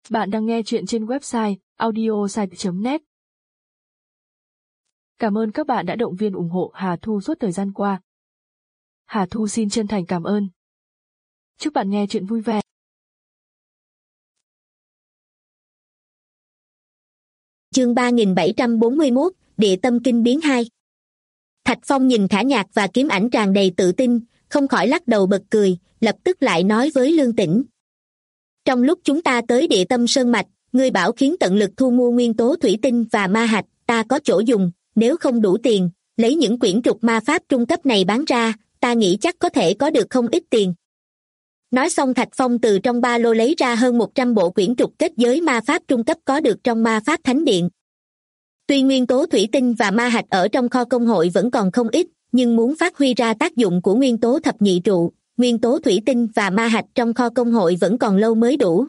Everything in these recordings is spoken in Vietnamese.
Bạn đang nghe chuyện trên website audiosite.net. Cảm ơn các bạn đã động viên ủng hộ Hà Thu suốt thời gian qua. Hà Thu xin chân thành cảm ơn. Chúc bạn nghe chuyện vui vẻ. Chương 3741, Địa tâm kinh biến 2. Thạch Phong nhìn Khả Nhạc và Kiếm Ảnh tràn đầy tự tin, không khỏi lắc đầu bật cười, lập tức lại nói với Lương Tĩnh. Trong lúc chúng ta tới địa tâm sơn mạch, ngươi bảo khiến tận lực thu mua nguyên tố thủy tinh và ma hạch, ta có chỗ dùng, nếu không đủ tiền, lấy những quyển trục ma pháp trung cấp này bán ra, ta nghĩ chắc có thể có được không ít tiền. Nói xong Thạch Phong từ trong ba lô lấy ra hơn 100 bộ quyển trục kết giới ma pháp trung cấp có được trong ma pháp thánh điện. Tuy nguyên tố thủy tinh và ma hạch ở trong kho công hội vẫn còn không ít, nhưng muốn phát huy ra tác dụng của nguyên tố thập nhị trụ, nguyên tố thủy tinh và ma hạch trong kho công hội vẫn còn lâu mới đủ.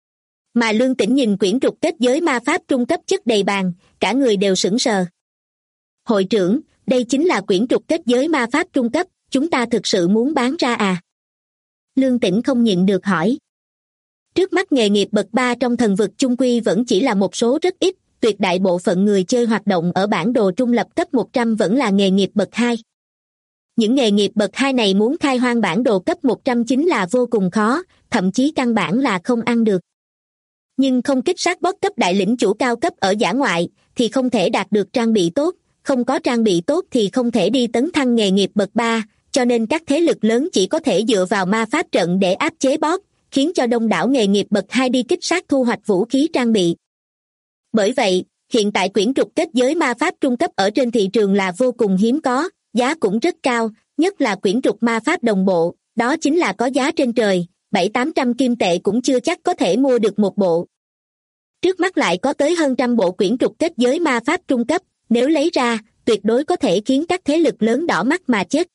Mà Lương Tĩnh nhìn quyển trục kết giới ma pháp trung cấp chất đầy bàn, cả người đều sững sờ. Hội trưởng, đây chính là quyển trục kết giới ma pháp trung cấp, chúng ta thực sự muốn bán ra à? Lương Tĩnh không nhịn được hỏi. Trước mắt nghề nghiệp bậc 3 trong thần vực chung quy vẫn chỉ là một số rất ít, tuyệt đại bộ phận người chơi hoạt động ở bản đồ trung lập cấp 100 vẫn là nghề nghiệp bậc 2. Những nghề nghiệp bậc 2 này muốn khai hoang bản đồ cấp 100 chính là vô cùng khó, thậm chí căn bản là không ăn được. Nhưng không kích sát boss cấp đại lĩnh chủ cao cấp ở dã ngoại thì không thể đạt được trang bị tốt, không có trang bị tốt thì không thể đi tấn thăng nghề nghiệp bậc 3, cho nên các thế lực lớn chỉ có thể dựa vào ma pháp trận để áp chế boss, khiến cho đông đảo nghề nghiệp bậc 2 đi kích sát thu hoạch vũ khí trang bị. Bởi vậy, hiện tại quyển trục kết giới ma pháp trung cấp ở trên thị trường là vô cùng hiếm có, giá cũng rất cao, nhất là quyển trục ma pháp đồng bộ, đó chính là có giá trên trời, 700-800 kim tệ cũng chưa chắc có thể mua được một bộ. Trước mắt lại có tới hơn trăm bộ quyển trục kết giới ma pháp trung cấp, nếu lấy ra, tuyệt đối có thể khiến các thế lực lớn đỏ mắt mà chết.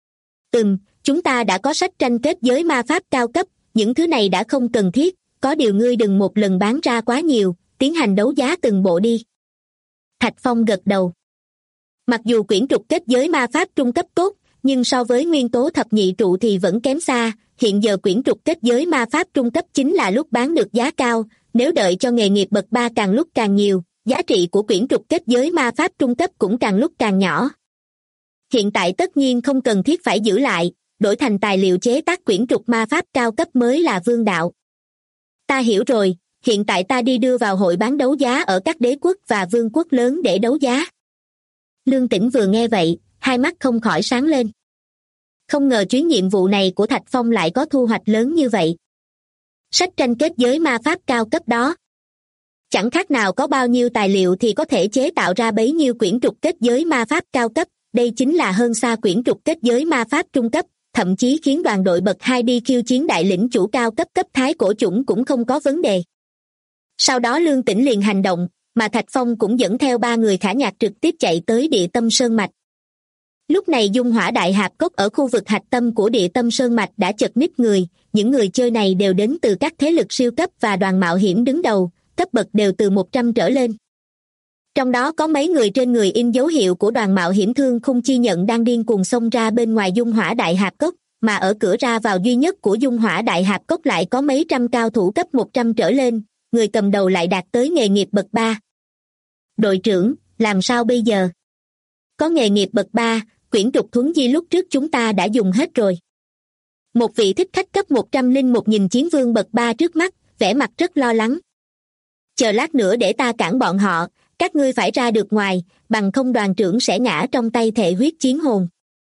Chúng ta đã có sách tranh kết giới ma pháp cao cấp, những thứ này đã không cần thiết, có điều ngươi đừng một lần bán ra quá nhiều, tiến hành đấu giá từng bộ đi. Thạch Phong gật đầu. Mặc dù quyển trục kết giới ma pháp trung cấp tốt, nhưng so với nguyên tố thập nhị trụ thì vẫn kém xa, hiện giờ quyển trục kết giới ma pháp trung cấp chính là lúc bán được giá cao, nếu đợi cho nghề nghiệp bậc 3 càng lúc càng nhiều, giá trị của quyển trục kết giới ma pháp trung cấp cũng càng lúc càng nhỏ. Hiện tại tất nhiên không cần thiết phải giữ lại, đổi thành tài liệu chế tác quyển trục ma pháp cao cấp mới là vương đạo. Ta hiểu rồi, hiện tại ta đi đưa vào hội bán đấu giá ở các đế quốc và vương quốc lớn để đấu giá. Lương Tĩnh vừa nghe vậy, hai mắt không khỏi sáng lên. Không ngờ chuyến nhiệm vụ này của Thạch Phong lại có thu hoạch lớn như vậy. Sách tranh kết giới ma pháp cao cấp đó. Chẳng khác nào có bao nhiêu tài liệu thì có thể chế tạo ra bấy nhiêu quyển trục kết giới ma pháp cao cấp, đây chính là hơn xa quyển trục kết giới ma pháp trung cấp, thậm chí khiến đoàn đội bậc 2 đi khiêu chiến đại lĩnh chủ cao cấp cấp thái cổ chủng cũng không có vấn đề. Sau đó Lương Tĩnh liền hành động, mà Thạch Phong cũng dẫn theo 3 người Khả Nhạc trực tiếp chạy tới địa tâm sơn mạch. Lúc này dung hỏa đại hạp cốc ở khu vực hạch tâm của địa tâm sơn mạch đã chật ních người, những người chơi này đều đến từ các thế lực siêu cấp và đoàn mạo hiểm đứng đầu, cấp bậc đều từ 100 trở lên. Trong đó có mấy người trên người in dấu hiệu của đoàn mạo hiểm Thương Khung Chi Nhận đang điên cuồng xông ra bên ngoài dung hỏa đại hạp cốc, mà ở cửa ra vào duy nhất của dung hỏa đại hạp cốc lại có mấy trăm cao thủ cấp 100 trở lên, người cầm đầu lại đạt tới nghề nghiệp bậc 3. Đội trưởng, làm sao bây giờ? Có nghề nghiệp bậc 3, quyển trục thuấn di lúc trước chúng ta đã dùng hết rồi. Một vị thích khách cấp 101 nhìn chiến vương bậc 3 trước mắt, vẻ mặt rất lo lắng. Chờ lát nữa để ta cản bọn họ, các ngươi phải ra được ngoài, bằng không đoàn trưởng sẽ ngã trong tay thệ huyết chiến hồn.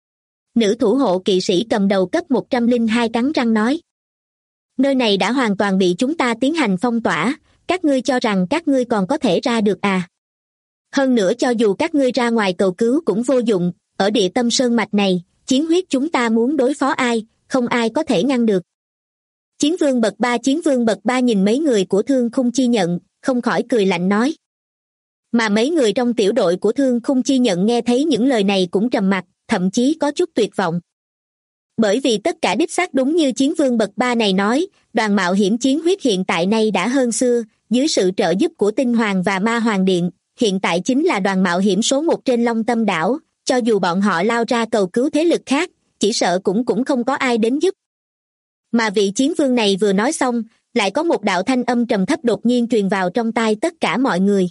Nữ thủ hộ kỵ sĩ cầm đầu cấp 102 cắn răng nói. Nơi này đã hoàn toàn bị chúng ta tiến hành phong tỏa, các ngươi cho rằng các ngươi còn có thể ra được à? Hơn nữa cho dù các ngươi ra ngoài cầu cứu cũng vô dụng, ở địa tâm sơn mạch này, chiến huyết chúng ta muốn đối phó ai, không ai có thể ngăn được. Chiến vương bậc 3 nhìn mấy người của Thương Khung Chi Nhận, không khỏi cười lạnh nói. Mà mấy người trong tiểu đội của Thương Khung Chi Nhận nghe thấy những lời này cũng trầm mặc, thậm chí có chút tuyệt vọng. Bởi vì tất cả đích xác đúng như chiến vương bậc 3 này nói, đoàn mạo hiểm chiến huyết hiện tại nay đã hơn xưa, dưới sự trợ giúp của Tinh Hoàng và Ma Hoàng Điện, hiện tại chính là đoàn mạo hiểm số 1 trên Long Tâm đảo, cho dù bọn họ lao ra cầu cứu thế lực khác, chỉ sợ cũng không có ai đến giúp. Mà vị chiến vương này vừa nói xong, Lại có một đạo thanh âm trầm thấp đột nhiên truyền vào trong tai tất cả mọi người.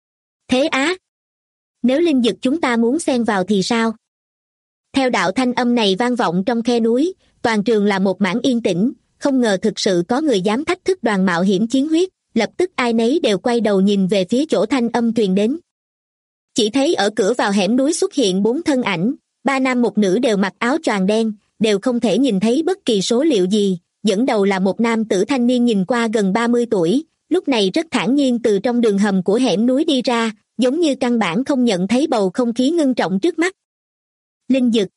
Thế á? Nếu linh dực chúng ta muốn xen vào thì sao? Theo đạo thanh âm này vang vọng trong khe núi, toàn trường là một mảng yên tĩnh, không ngờ thực sự có người dám thách thức Đoàn mạo hiểm chiến huyết, lập tức ai nấy đều quay đầu nhìn về phía chỗ thanh âm truyền đến. Chỉ thấy ở cửa vào hẻm núi xuất hiện 4 thân ảnh, 3 nam một nữ đều mặc áo choàng đen, đều không thể nhìn thấy bất kỳ số liệu gì, dẫn đầu là một nam tử thanh niên nhìn qua gần 30 tuổi, lúc này rất thản nhiên từ trong đường hầm của hẻm núi đi ra, giống như căn bản không nhận thấy bầu không khí ngưng trọng trước mắt. Linh dực.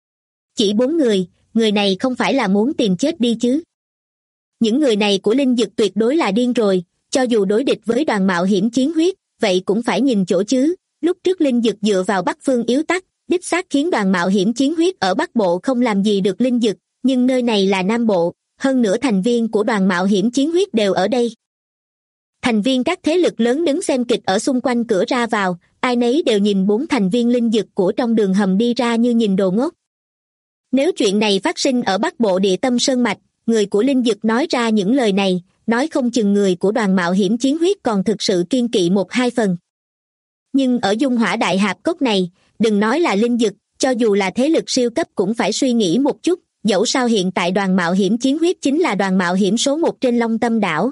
Chỉ 4 người này không phải là muốn tìm chết đi chứ? Những người này của linh dực tuyệt đối là điên rồi, cho dù đối địch với Đoàn mạo hiểm chiến huyết, vậy cũng phải nhìn chỗ chứ. Lúc trước linh dực dựa vào Bắc Phương yếu tắc, đích xác khiến Đoàn mạo hiểm chiến huyết ở Bắc Bộ không làm gì được linh dực, nhưng nơi này là Nam Bộ, hơn nữa thành viên của Đoàn mạo hiểm chiến huyết đều ở đây. Thành viên các thế lực lớn đứng xem kịch ở xung quanh cửa ra vào, ai nấy đều nhìn 4 thành viên linh dực của trong đường hầm đi ra như nhìn đồ ngốc. Nếu chuyện này phát sinh ở Bắc Bộ địa tâm sơn mạch, người của linh dực nói ra những lời này, nói không chừng người của Đoàn mạo hiểm chiến huyết còn thực sự kiên kỵ 1-2 phần. Nhưng ở Dung Hỏa Đại Hạp Cốc này, đừng nói là linh dực, cho dù là thế lực siêu cấp cũng phải suy nghĩ một chút, dẫu sao hiện tại Đoàn mạo hiểm chiến huyết chính là đoàn mạo hiểm số 1 trên Long Tâm đảo.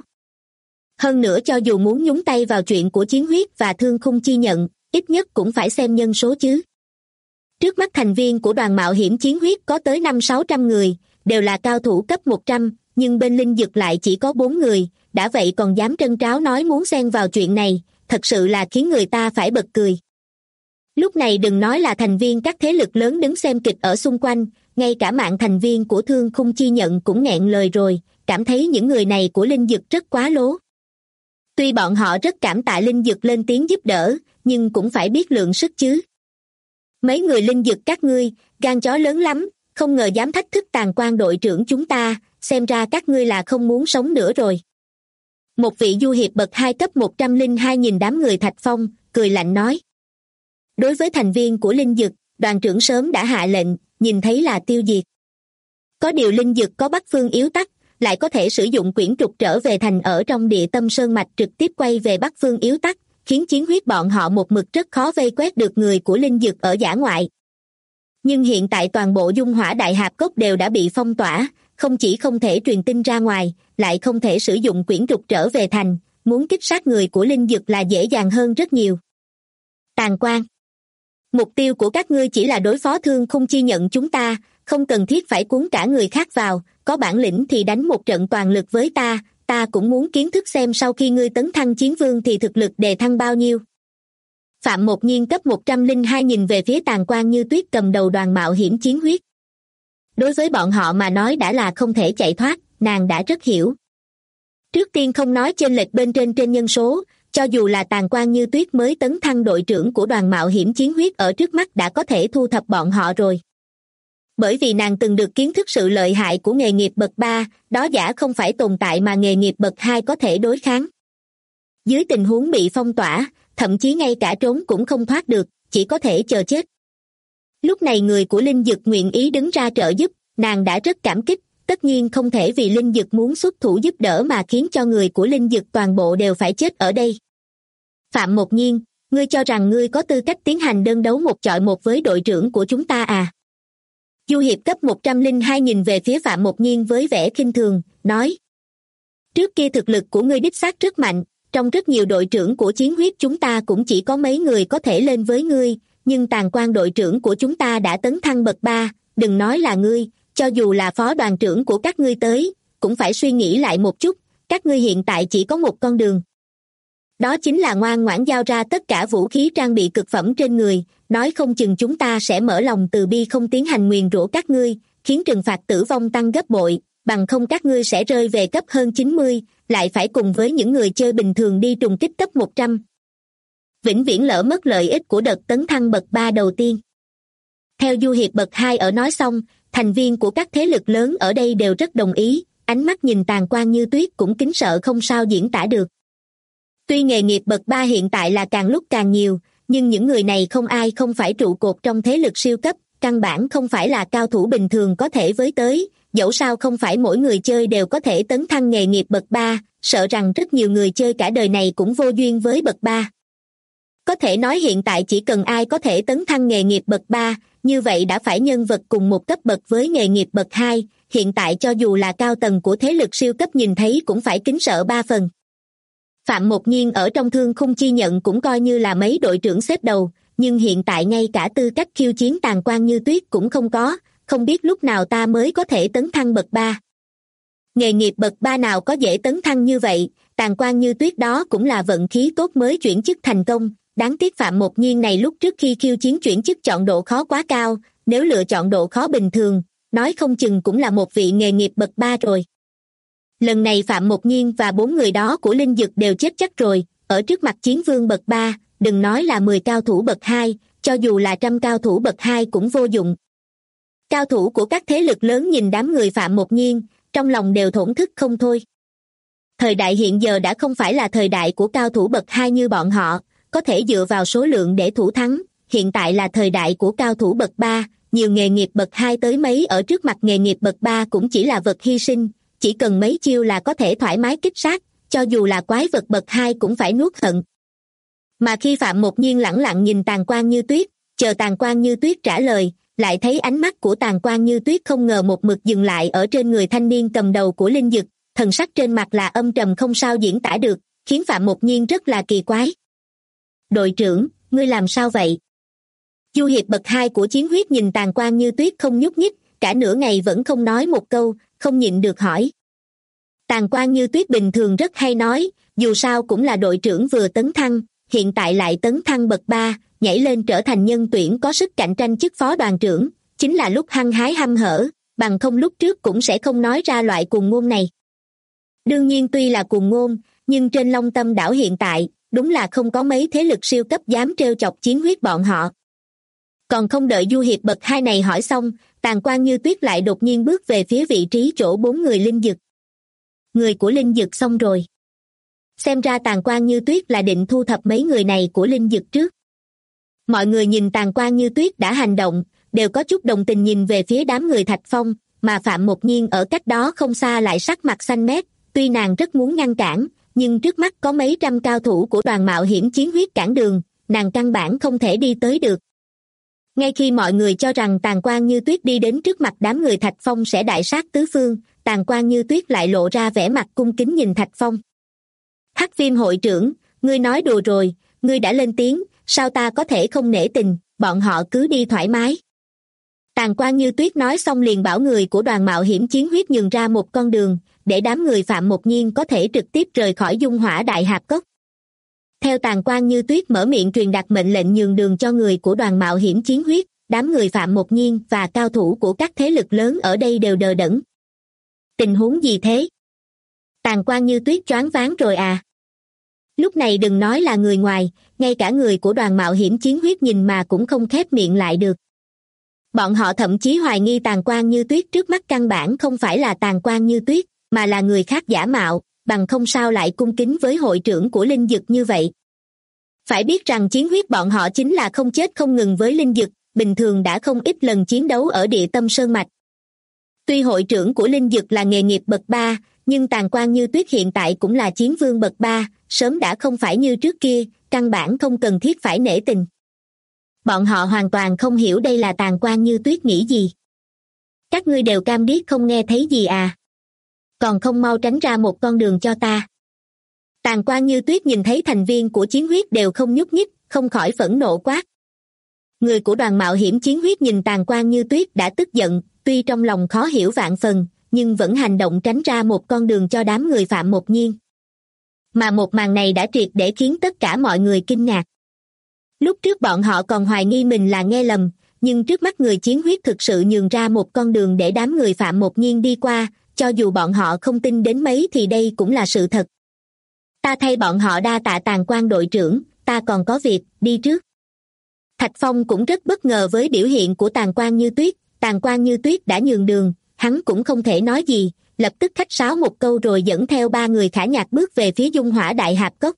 Hơn nữa cho dù muốn nhúng tay vào chuyện của chiến huyết và Thương Khung Chi Nhận, ít nhất cũng phải xem nhân số chứ. Trước mắt thành viên của Đoàn mạo hiểm chiến huyết có tới 500-600 người, đều là cao thủ cấp 100, nhưng bên linh dực lại chỉ có 4 người, đã vậy còn dám trân tráo nói muốn xen vào chuyện này, thật sự là khiến người ta phải bật cười. Lúc này đừng nói là thành viên các thế lực lớn đứng xem kịch ở xung quanh, ngay cả mạng thành viên của Thương Khung Chi Nhận cũng nghẹn lời rồi, cảm thấy những người này của linh dực rất quá lố. Tuy bọn họ rất cảm tạ linh dực lên tiếng giúp đỡ, nhưng cũng phải biết lượng sức chứ. Mấy người linh dực các ngươi, gan chó lớn lắm, không ngờ dám thách thức Tàn Quan đội trưởng chúng ta, xem ra các ngươi là không muốn sống nữa rồi. Một vị du hiệp bậc 2 cấp 102 nhìn đám người Thạch Phong, cười lạnh nói. Đối với thành viên của linh dực, đoàn trưởng sớm đã hạ lệnh, nhìn thấy là tiêu diệt. Có điều linh dực có Bắc Phương yếu tắc, lại có thể sử dụng quyển trục trở về thành ở trong địa tâm sơn mạch trực tiếp quay về Bắc Phương yếu tắc, khiến chiến huyết bọn họ một mực rất khó vây quét được người của linh dực ở dã ngoại. Nhưng hiện tại toàn bộ Dung Hỏa Đại Hạp Cốc đều đã bị phong tỏa, không chỉ không thể truyền tin ra ngoài, lại không thể sử dụng quyển trục trở về thành, muốn kích sát người của linh dực là dễ dàng hơn rất nhiều. Tàn Quan. Mục tiêu của các ngươi chỉ là đối phó Thương Khung Chi Nhận chúng ta, không cần thiết phải cuốn cả người khác vào, có bản lĩnh thì đánh một trận toàn lực với ta cũng muốn kiến thức xem sau khi ngươi tấn thăng chiến vương thì thực lực đề thăng bao nhiêu. Phạm Một Nhiên cấp 102 nhìn về phía Tàn Quan Như Tuyết cầm đầu Đoàn mạo hiểm chiến huyết. Đối với bọn họ mà nói đã là không thể chạy thoát, nàng đã rất hiểu. Trước tiên không nói chênh lệch bên trên nhân số, cho dù là Tàn Quan Như Tuyết mới tấn thăng đội trưởng của Đoàn mạo hiểm chiến huyết ở trước mắt đã có thể thu thập bọn họ rồi. Bởi vì nàng từng được kiến thức sự lợi hại của nghề nghiệp bậc 3, đó giả không phải tồn tại mà nghề nghiệp bậc 2 có thể đối kháng. Dưới tình huống bị phong tỏa, thậm chí ngay cả trốn cũng không thoát được, chỉ có thể chờ chết. Lúc này người của linh dực nguyện ý đứng ra trợ giúp, nàng đã rất cảm kích, tất nhiên không thể vì linh dực muốn xuất thủ giúp đỡ mà khiến cho người của linh dực toàn bộ đều phải chết ở đây. Phạm Một Nhiên, ngươi cho rằng ngươi có tư cách tiến hành đơn đấu 1 chọi 1 với đội trưởng của chúng ta à? Du hiệp cấp 102 nhìn về phía Phạm Một Nhiên với vẻ khinh thường, nói. Trước kia thực lực của ngươi đích xác rất mạnh, trong rất nhiều đội trưởng của chiến huyết chúng ta cũng chỉ có mấy người có thể lên với ngươi, nhưng Tàn Quan đội trưởng của chúng ta đã tấn thăng bậc 3, đừng nói là ngươi, cho dù là phó đoàn trưởng của các ngươi tới, cũng phải suy nghĩ lại một chút, các ngươi hiện tại chỉ có một con đường. Đó chính là ngoan ngoãn giao ra tất cả vũ khí trang bị cực phẩm trên người, nói không chừng chúng ta sẽ mở lòng từ bi không tiến hành nguyền rủa các ngươi, khiến trừng phạt tử vong tăng gấp bội, bằng không các ngươi sẽ rơi về cấp hơn 90, lại phải cùng với những người chơi bình thường đi trùng kích cấp 100. Vĩnh viễn lỡ mất lợi ích của đợt tấn thăng bậc 3 đầu tiên. Theo du hiệp bậc 2 ở nói xong, thành viên của các thế lực lớn ở đây đều rất đồng ý, ánh mắt nhìn Tàn Quan Như Tuyết cũng kính sợ không sao diễn tả được. Tuy nghề nghiệp bậc 3 hiện tại là càng lúc càng nhiều, nhưng những người này không ai không phải trụ cột trong thế lực siêu cấp, căn bản không phải là cao thủ bình thường có thể với tới, dẫu sao không phải mỗi người chơi đều có thể tấn thăng nghề nghiệp bậc 3, sợ rằng rất nhiều người chơi cả đời này cũng vô duyên với bậc 3. Có thể nói hiện tại chỉ cần ai có thể tấn thăng nghề nghiệp bậc 3, như vậy đã phải nhân vật cùng một cấp bậc với nghề nghiệp bậc 2, hiện tại cho dù là cao tầng của thế lực siêu cấp nhìn thấy cũng phải kính sợ 3 phần. Phạm Một Nhiên ở trong Thương Khung Chi Nhận cũng coi như là mấy đội trưởng xếp đầu, nhưng hiện tại ngay cả tư cách khiêu chiến Tàn Quan Như Tuyết cũng không có, không biết lúc nào ta mới có thể tấn thăng bậc 3. Nghề nghiệp bậc 3 nào có dễ tấn thăng như vậy, Tàn Quan Như Tuyết đó cũng là vận khí tốt mới chuyển chức thành công, đáng tiếc Phạm Một Nhiên này lúc trước khi khiêu chiến chuyển chức chọn độ khó quá cao, nếu lựa chọn độ khó bình thường, nói không chừng cũng là một vị nghề nghiệp bậc 3 rồi. Lần này Phạm Một Nhiên và 4 người đó của Linh Dực đều chết chắc rồi, ở trước mặt chiến vương bậc 3, đừng nói là 10 cao thủ bậc 2, cho dù là 100 cao thủ bậc 2 cũng vô dụng. Cao thủ của các thế lực lớn nhìn đám người Phạm Một Nhiên, trong lòng đều thổn thức không thôi. Thời đại hiện giờ đã không phải là thời đại của cao thủ bậc 2 như bọn họ, có thể dựa vào số lượng để thủ thắng, hiện tại là thời đại của cao thủ bậc 3, nhiều nghề nghiệp bậc 2 tới mấy ở trước mặt nghề nghiệp bậc 3 cũng chỉ là vật hy sinh, chỉ cần mấy chiêu là có thể thoải mái kích sát, cho dù là quái vật bậc 2 cũng phải nuốt hận. Mà khi Phạm Một Nhiên lẳng lặng nhìn Tàn Quan Như Tuyết, chờ Tàn Quan Như Tuyết trả lời, lại thấy ánh mắt của Tàn Quan Như Tuyết không ngờ một mực dừng lại ở trên người thanh niên cầm đầu của Linh Dực, thần sắc trên mặt là âm trầm không sao diễn tả được, khiến Phạm Một Nhiên rất là kỳ quái. Đội trưởng, ngươi làm sao vậy? Du hiệp bậc 2 của Chiến Huyết nhìn Tàn Quan Như Tuyết không nhúc nhích, cả nửa ngày vẫn không nói một câu, không nhịn được hỏi. Tàn Quan Như Tuyết bình thường rất hay nói, dù sao cũng là đội trưởng vừa tấn thăng, hiện tại lại tấn thăng bậc 3, nhảy lên trở thành nhân tuyển có sức cạnh tranh chức phó đoàn trưởng, chính là lúc hăng hái hăm hở, bằng không lúc trước cũng sẽ không nói ra loại cuồng ngôn này. Đương nhiên tuy là cuồng ngôn, nhưng trên Long Tâm đảo hiện tại, đúng là không có mấy thế lực siêu cấp dám trêu chọc Chiến Huyết bọn họ. Còn không đợi du hiệp bậc 2 này hỏi xong, Tàn Quan Như Tuyết lại đột nhiên bước về phía vị trí chỗ 4 người Linh Dực. Người của Linh Dực xong rồi. Xem ra Tàn Quan Như Tuyết là định thu thập mấy người này của Linh Dực trước. Mọi người nhìn Tàn Quan Như Tuyết đã hành động, đều có chút đồng tình nhìn về phía đám người Thạch Phong, mà Phạm Một Nhiên ở cách đó không xa lại sắc mặt xanh mét, tuy nàng rất muốn ngăn cản, nhưng trước mắt có mấy trăm cao thủ của đoàn mạo hiểm Chiến Huyết cản đường, nàng căn bản không thể đi tới được. Ngay khi mọi người cho rằng Tàn Quan Như Tuyết đi đến trước mặt đám người Thạch Phong sẽ đại sát tứ phương, Tàn Quan Như Tuyết lại lộ ra vẻ mặt cung kính nhìn Thạch Phong. Hắc Viêm hội trưởng, ngươi nói đùa rồi, ngươi đã lên tiếng, sao ta có thể không nể tình, bọn họ cứ đi thoải mái. Tàn Quan Như Tuyết nói xong liền bảo người của đoàn mạo hiểm Chiến Huyết nhường ra một con đường, để đám người Phạm Một Nhiên có thể trực tiếp rời khỏi Dung Hỏa Đại Hạp Cốc. Theo Tàn Quan Như Tuyết mở miệng truyền đạt mệnh lệnh nhường đường cho người của đoàn mạo hiểm Chiến Huyết, đám người Phạm Một Nhiên và cao thủ của các thế lực lớn ở đây đều đờ đẫn. Tình huống gì thế? Tàn Quan Như Tuyết choáng váng rồi à? Lúc này đừng nói là người ngoài, ngay cả người của đoàn mạo hiểm Chiến Huyết nhìn mà cũng không khép miệng lại được. Bọn họ thậm chí hoài nghi Tàn Quan Như Tuyết trước mắt căn bản không phải là Tàn Quan Như Tuyết, mà là người khác giả mạo, bằng không sao lại cung kính với hội trưởng của Linh Dực như vậy. Phải biết rằng Chiến Huyết bọn họ chính là không chết không ngừng với Linh Dực, bình thường đã không ít lần chiến đấu ở Địa Tâm Sơn Mạch. Tuy hội trưởng của Linh Dực là nghề nghiệp bậc 3, nhưng Tàn Quan Như Tuyết hiện tại cũng là chiến vương bậc 3, sớm đã không phải như trước kia, căn bản không cần thiết phải nể tình. Bọn họ hoàn toàn không hiểu đây là Tàn Quan Như Tuyết nghĩ gì. Các ngươi đều cam điếc không nghe thấy gì à? Còn không mau tránh ra một con đường cho ta. Tàn Quan Như Tuyết nhìn thấy thành viên của Chiến Huyết đều không nhúc nhích, không khỏi phẫn nộ quát. Người của đoàn mạo hiểm Chiến Huyết nhìn Tàn Quan Như Tuyết đã tức giận, tuy trong lòng khó hiểu vạn phần, nhưng vẫn hành động tránh ra một con đường cho đám người Phạm Một Nhiên. Mà một màn này đã triệt để khiến tất cả mọi người kinh ngạc. Lúc trước bọn họ còn hoài nghi mình là nghe lầm, nhưng trước mắt người Chiến Huyết thực sự nhường ra một con đường để đám người Phạm Một Nhiên đi qua, cho dù bọn họ không tin đến mấy thì đây cũng là sự thật. Ta thay bọn họ đa tạ Tàn Quan đội trưởng, ta còn có việc, đi trước. Thạch Phong cũng rất bất ngờ với biểu hiện của Tàn Quan Như Tuyết, Tàn Quan Như Tuyết đã nhường đường, hắn cũng không thể nói gì, lập tức khách sáo một câu rồi dẫn theo 3 người Khả Nhạc bước về phía Dung Hỏa Đại Hạp Cốc.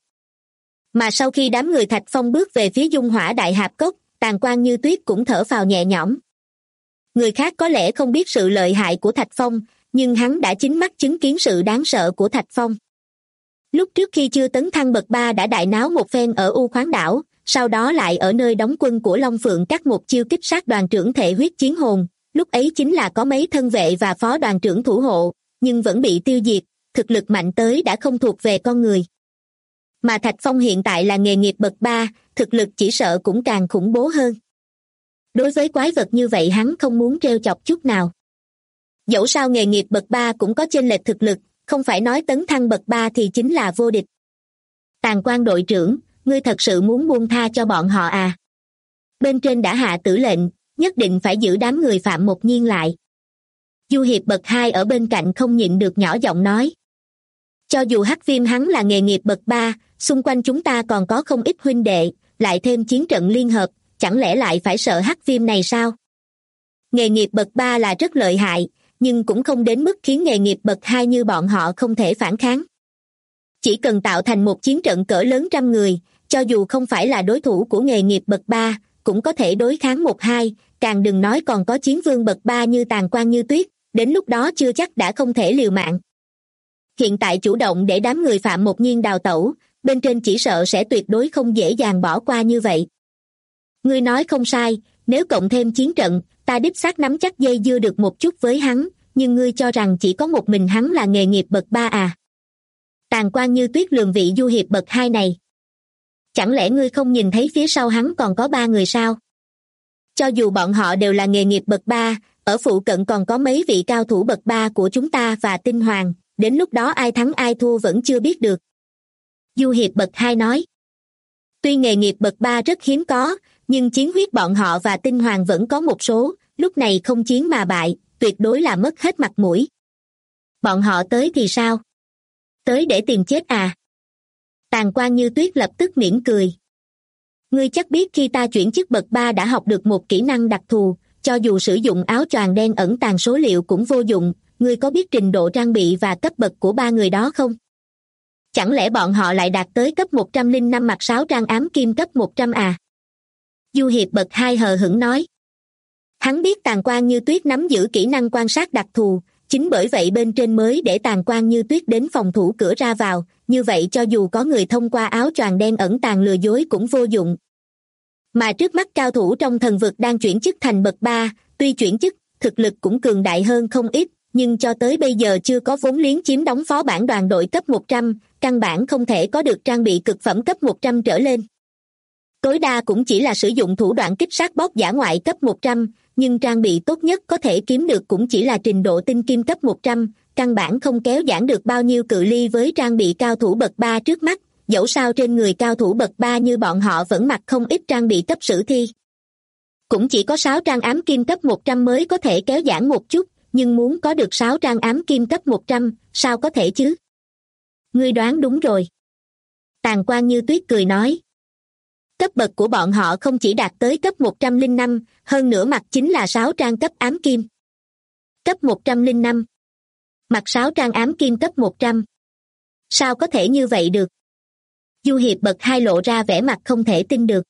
Mà sau khi đám người Thạch Phong bước về phía Dung Hỏa Đại Hạp Cốc, Tàn Quan Như Tuyết cũng thở phào nhẹ nhõm. Người khác có lẽ không biết sự lợi hại của Thạch Phong, nhưng hắn đã chính mắt chứng kiến sự đáng sợ của Thạch Phong. Lúc trước khi chưa tấn thăng bậc 3 đã đại náo một phen ở U Khoáng Đảo, sau đó lại ở nơi đóng quân của Long Phượng Các một chiêu kích sát đoàn trưởng Thệ Huyết Chiến Hồn, lúc ấy chính là có mấy thân vệ và phó đoàn trưởng thủ hộ, nhưng vẫn bị tiêu diệt, thực lực mạnh tới đã không thuộc về con người. Mà Thạch Phong hiện tại là nghề nghiệp bậc 3, thực lực chỉ sợ cũng càng khủng bố hơn. Đối với quái vật như vậy hắn không muốn trêu chọc chút nào. Dẫu sao nghề nghiệp bậc 3 cũng có chênh lệch thực lực, không phải nói tấn thăng bậc 3 thì chính là vô địch. Tàn Quan đội trưởng, ngươi thật sự muốn buông tha cho bọn họ à? Bên trên đã hạ tử lệnh, nhất định phải giữ đám người Phạm Một Nhiên lại. Du Hiệp bậc 2 ở bên cạnh không nhịn được nhỏ giọng nói. Cho dù Hắc Viêm hắn là nghề nghiệp bậc 3, xung quanh chúng ta còn có không ít huynh đệ, lại thêm chiến trận liên hợp, chẳng lẽ lại phải sợ Hắc Viêm này sao? Nghề nghiệp bậc 3 là rất lợi hại, nhưng cũng không đến mức khiến nghề nghiệp bậc 2 như bọn họ không thể phản kháng. Chỉ cần tạo thành một chiến trận cỡ lớn trăm người, cho dù không phải là đối thủ của nghề nghiệp bậc 3, cũng có thể đối kháng 1-2, càng đừng nói còn có chiến vương bậc 3 như Tàn Quan Như Tuyết, đến lúc đó chưa chắc đã không thể liều mạng. Hiện tại chủ động để đám người Phạm Một Nhiên đào tẩu, bên trên chỉ sợ sẽ tuyệt đối không dễ dàng bỏ qua như vậy. Ngươi nói không sai, nếu cộng thêm chiến trận, ta đích xác nắm chắc dây dưa được một chút với hắn, nhưng ngươi cho rằng chỉ có một mình hắn là nghề nghiệp bậc 3 à? Tàn Quan Như Tuyết lườm vị Du Hiệp bậc 2 này. Chẳng lẽ ngươi không nhìn thấy phía sau hắn còn có 3 người sao? Cho dù bọn họ đều là nghề nghiệp bậc 3, ở phụ cận còn có mấy vị cao thủ bậc 3 của chúng ta và Tinh Hoàng, đến lúc đó ai thắng ai thua vẫn chưa biết được. Du Hiệp bậc 2 nói. Tuy nghề nghiệp bậc 3 rất hiếm có, nhưng chiến huyết bọn họ và Tinh Hoàng vẫn có một số, lúc này không chiến mà bại, tuyệt đối là mất hết mặt mũi. Bọn họ tới thì sao? Tới để tìm chết à? Tàn Quan Như Tuyết lập tức mỉm cười. Ngươi chắc biết khi ta chuyển chức bậc 3 đã học được một kỹ năng đặc thù, cho dù sử dụng áo choàng đen ẩn tàng số liệu cũng vô dụng, ngươi có biết trình độ trang bị và cấp bậc của 3 người đó không? Chẳng lẽ bọn họ lại đạt tới cấp 105 mặc sáo trang ám kim cấp 100 à? Du Hiệp bậc 2 hờ hững nói. Hắn biết Tàn Quan Như Tuyết nắm giữ kỹ năng quan sát đặc thù, chính bởi vậy bên trên mới để Tàn Quan Như Tuyết đến phòng thủ cửa ra vào, như vậy cho dù có người thông qua áo choàng đen ẩn tàng lừa dối cũng vô dụng. Mà trước mắt cao thủ trong thần vực đang chuyển chức thành bậc 3, tuy chuyển chức, thực lực cũng cường đại hơn không ít, nhưng cho tới bây giờ chưa có vốn liếng chiếm đóng phó bản đoàn đội cấp 100, căn bản không thể có được trang bị cực phẩm cấp 100 trở lên. Tối đa cũng chỉ là sử dụng thủ đoạn kích sát boss dã ngoại cấp 100, nhưng trang bị tốt nhất có thể kiếm được cũng chỉ là trình độ tinh kim cấp 100, căn bản không kéo giãn được bao nhiêu cự ly với trang bị cao thủ bậc 3 trước mắt, dẫu sao trên người cao thủ bậc 3 như bọn họ vẫn mặc không ít trang bị cấp sử thi. Cũng chỉ có 6 trang ám kim cấp 100 mới có thể kéo giãn một chút, nhưng muốn có được 6 trang ám kim cấp 100, sao có thể chứ? Ngươi đoán đúng rồi. Tàn Quan Như Tuyết cười nói. Cấp bậc của bọn họ không chỉ đạt tới cấp 105, hơn nữa mặc chính là 6 trang cấp ám kim. Cấp 105. Mặc 6 trang ám kim cấp 100. Sao có thể như vậy được? Du Hiệp bậc 2 lộ ra vẻ mặt không thể tin được.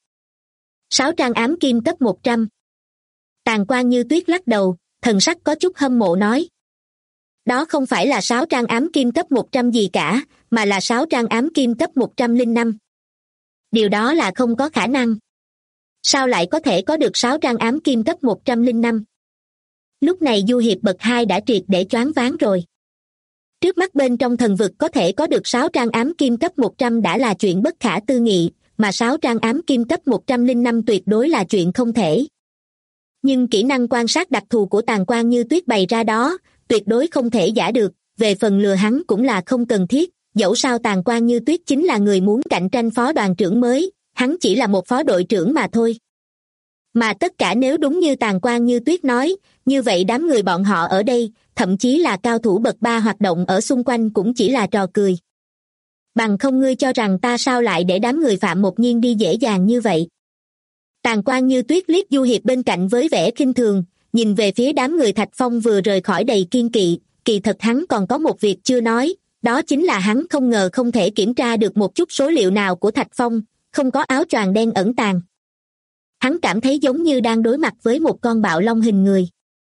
6 trang ám kim cấp 100. Tàn Quan Như Tuyết lắc đầu, thần sắc có chút hâm mộ nói. Đó không phải là 6 trang ám kim cấp 100 gì cả, mà là 6 trang ám kim cấp 105. Điều đó là không có khả năng. Sao lại có thể có được 6 trang ám kim cấp 105? Lúc này Du Hiệp bậc 2 đã triệt để choáng váng rồi. Trước mắt bên trong thần vực có thể có được 6 trang ám kim cấp 100 đã là chuyện bất khả tư nghị, mà 6 trang ám kim cấp 105 tuyệt đối là chuyện không thể. Nhưng kỹ năng quan sát đặc thù của Tàn Quan Như Tuyết bày ra đó, tuyệt đối không thể giả được, về phần lừa hắn cũng là không cần thiết, dẫu sao Tàn Quan Như Tuyết chính là người muốn cạnh tranh phó đoàn trưởng mới, hắn chỉ là một phó đội trưởng mà thôi. Mà tất cả nếu đúng như Tàn Quan Như Tuyết nói, như vậy đám người bọn họ ở đây, thậm chí là cao thủ bậc 3 hoạt động ở xung quanh cũng chỉ là trò cười. Bằng không ngươi cho rằng ta sao lại để đám người Phạm Một Nhiên đi dễ dàng như vậy? Tàn Quan Như Tuyết liếc Du Hiệp bên cạnh với vẻ khinh thường, nhìn về phía đám người Thạch Phong vừa rời khỏi đầy kiên kỵ, kỳ thật hắn còn có một việc chưa nói, đó chính là hắn không ngờ không thể kiểm tra được một chút số liệu nào của Thạch Phong, không có áo choàng đen ẩn tàng. Hắn cảm thấy giống như đang đối mặt với một con bạo long hình người.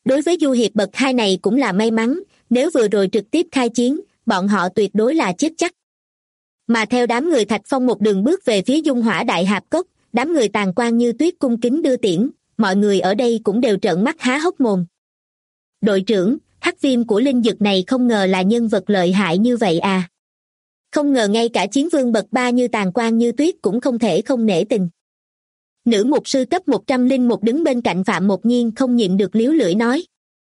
Đối với du hiệp bậc hai này cũng là may mắn, nếu vừa rồi trực tiếp khai chiến, bọn họ tuyệt đối là chết chắc. Mà theo đám người Thạch Phong một đường bước về phía Dung Hỏa Đại Hạp Cốc, đám người Tàn Quan Như Tuyết cung kính đưa tiễn, mọi người ở đây cũng đều trợn mắt há hốc mồm. Đội trưởng, hắc viêm của linh dực này không ngờ là nhân vật lợi hại như vậy à. Không ngờ ngay cả chiến vương bậc 3 như Tàn Quan Như Tuyết cũng không thể không nể tình. Nữ mục sư cấp 101 đứng bên cạnh Phạm Một Nhiên không nhịn được líu lưỡi nói.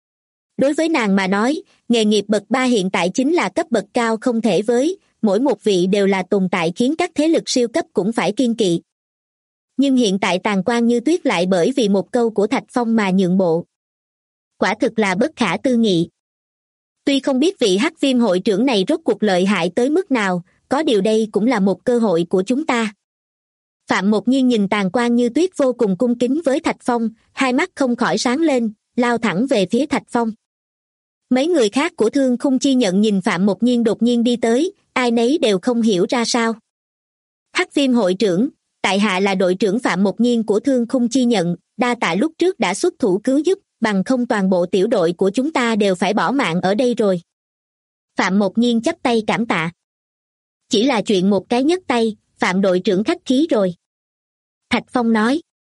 Đối với nàng mà nói, nghề nghiệp bậc 3 hiện tại chính là cấp bậc cao không thể với, mỗi một vị đều là tồn tại khiến các thế lực siêu cấp cũng phải kiêng kỵ. Nhưng hiện tại Tàn Quan Như Tuyết lại bởi vì một câu của Thạch Phong mà nhượng bộ. Quả thực là bất khả tư nghị. Tuy không biết vị hắc viêm hội trưởng này rốt cuộc lợi hại tới mức nào, có điều đây cũng là một cơ hội của chúng ta. Phạm Một Nhiên nhìn Tàn Quan Như Tuyết vô cùng cung kính với Thạch Phong, hai mắt không khỏi sáng lên, lao thẳng về phía Thạch Phong. Mấy người khác của Thương Khung Chi Nhận nhìn Phạm Một Nhiên đột nhiên đi tới, ai nấy đều không hiểu ra sao. Hắc viêm hội trưởng, tại hạ là đội trưởng Phạm Một Nhiên của Thương Khung Chi Nhận, đa tạ lúc trước đã xuất thủ cứu giúp, bằng không toàn bộ tiểu đội của chúng ta đều phải bỏ mạng ở đây rồi. Phạm Một Nhiên chắp tay cảm tạ. Chỉ là chuyện một cái nhấc tay, Phạm đội trưởng khách khí rồi. Thạch Phong nói.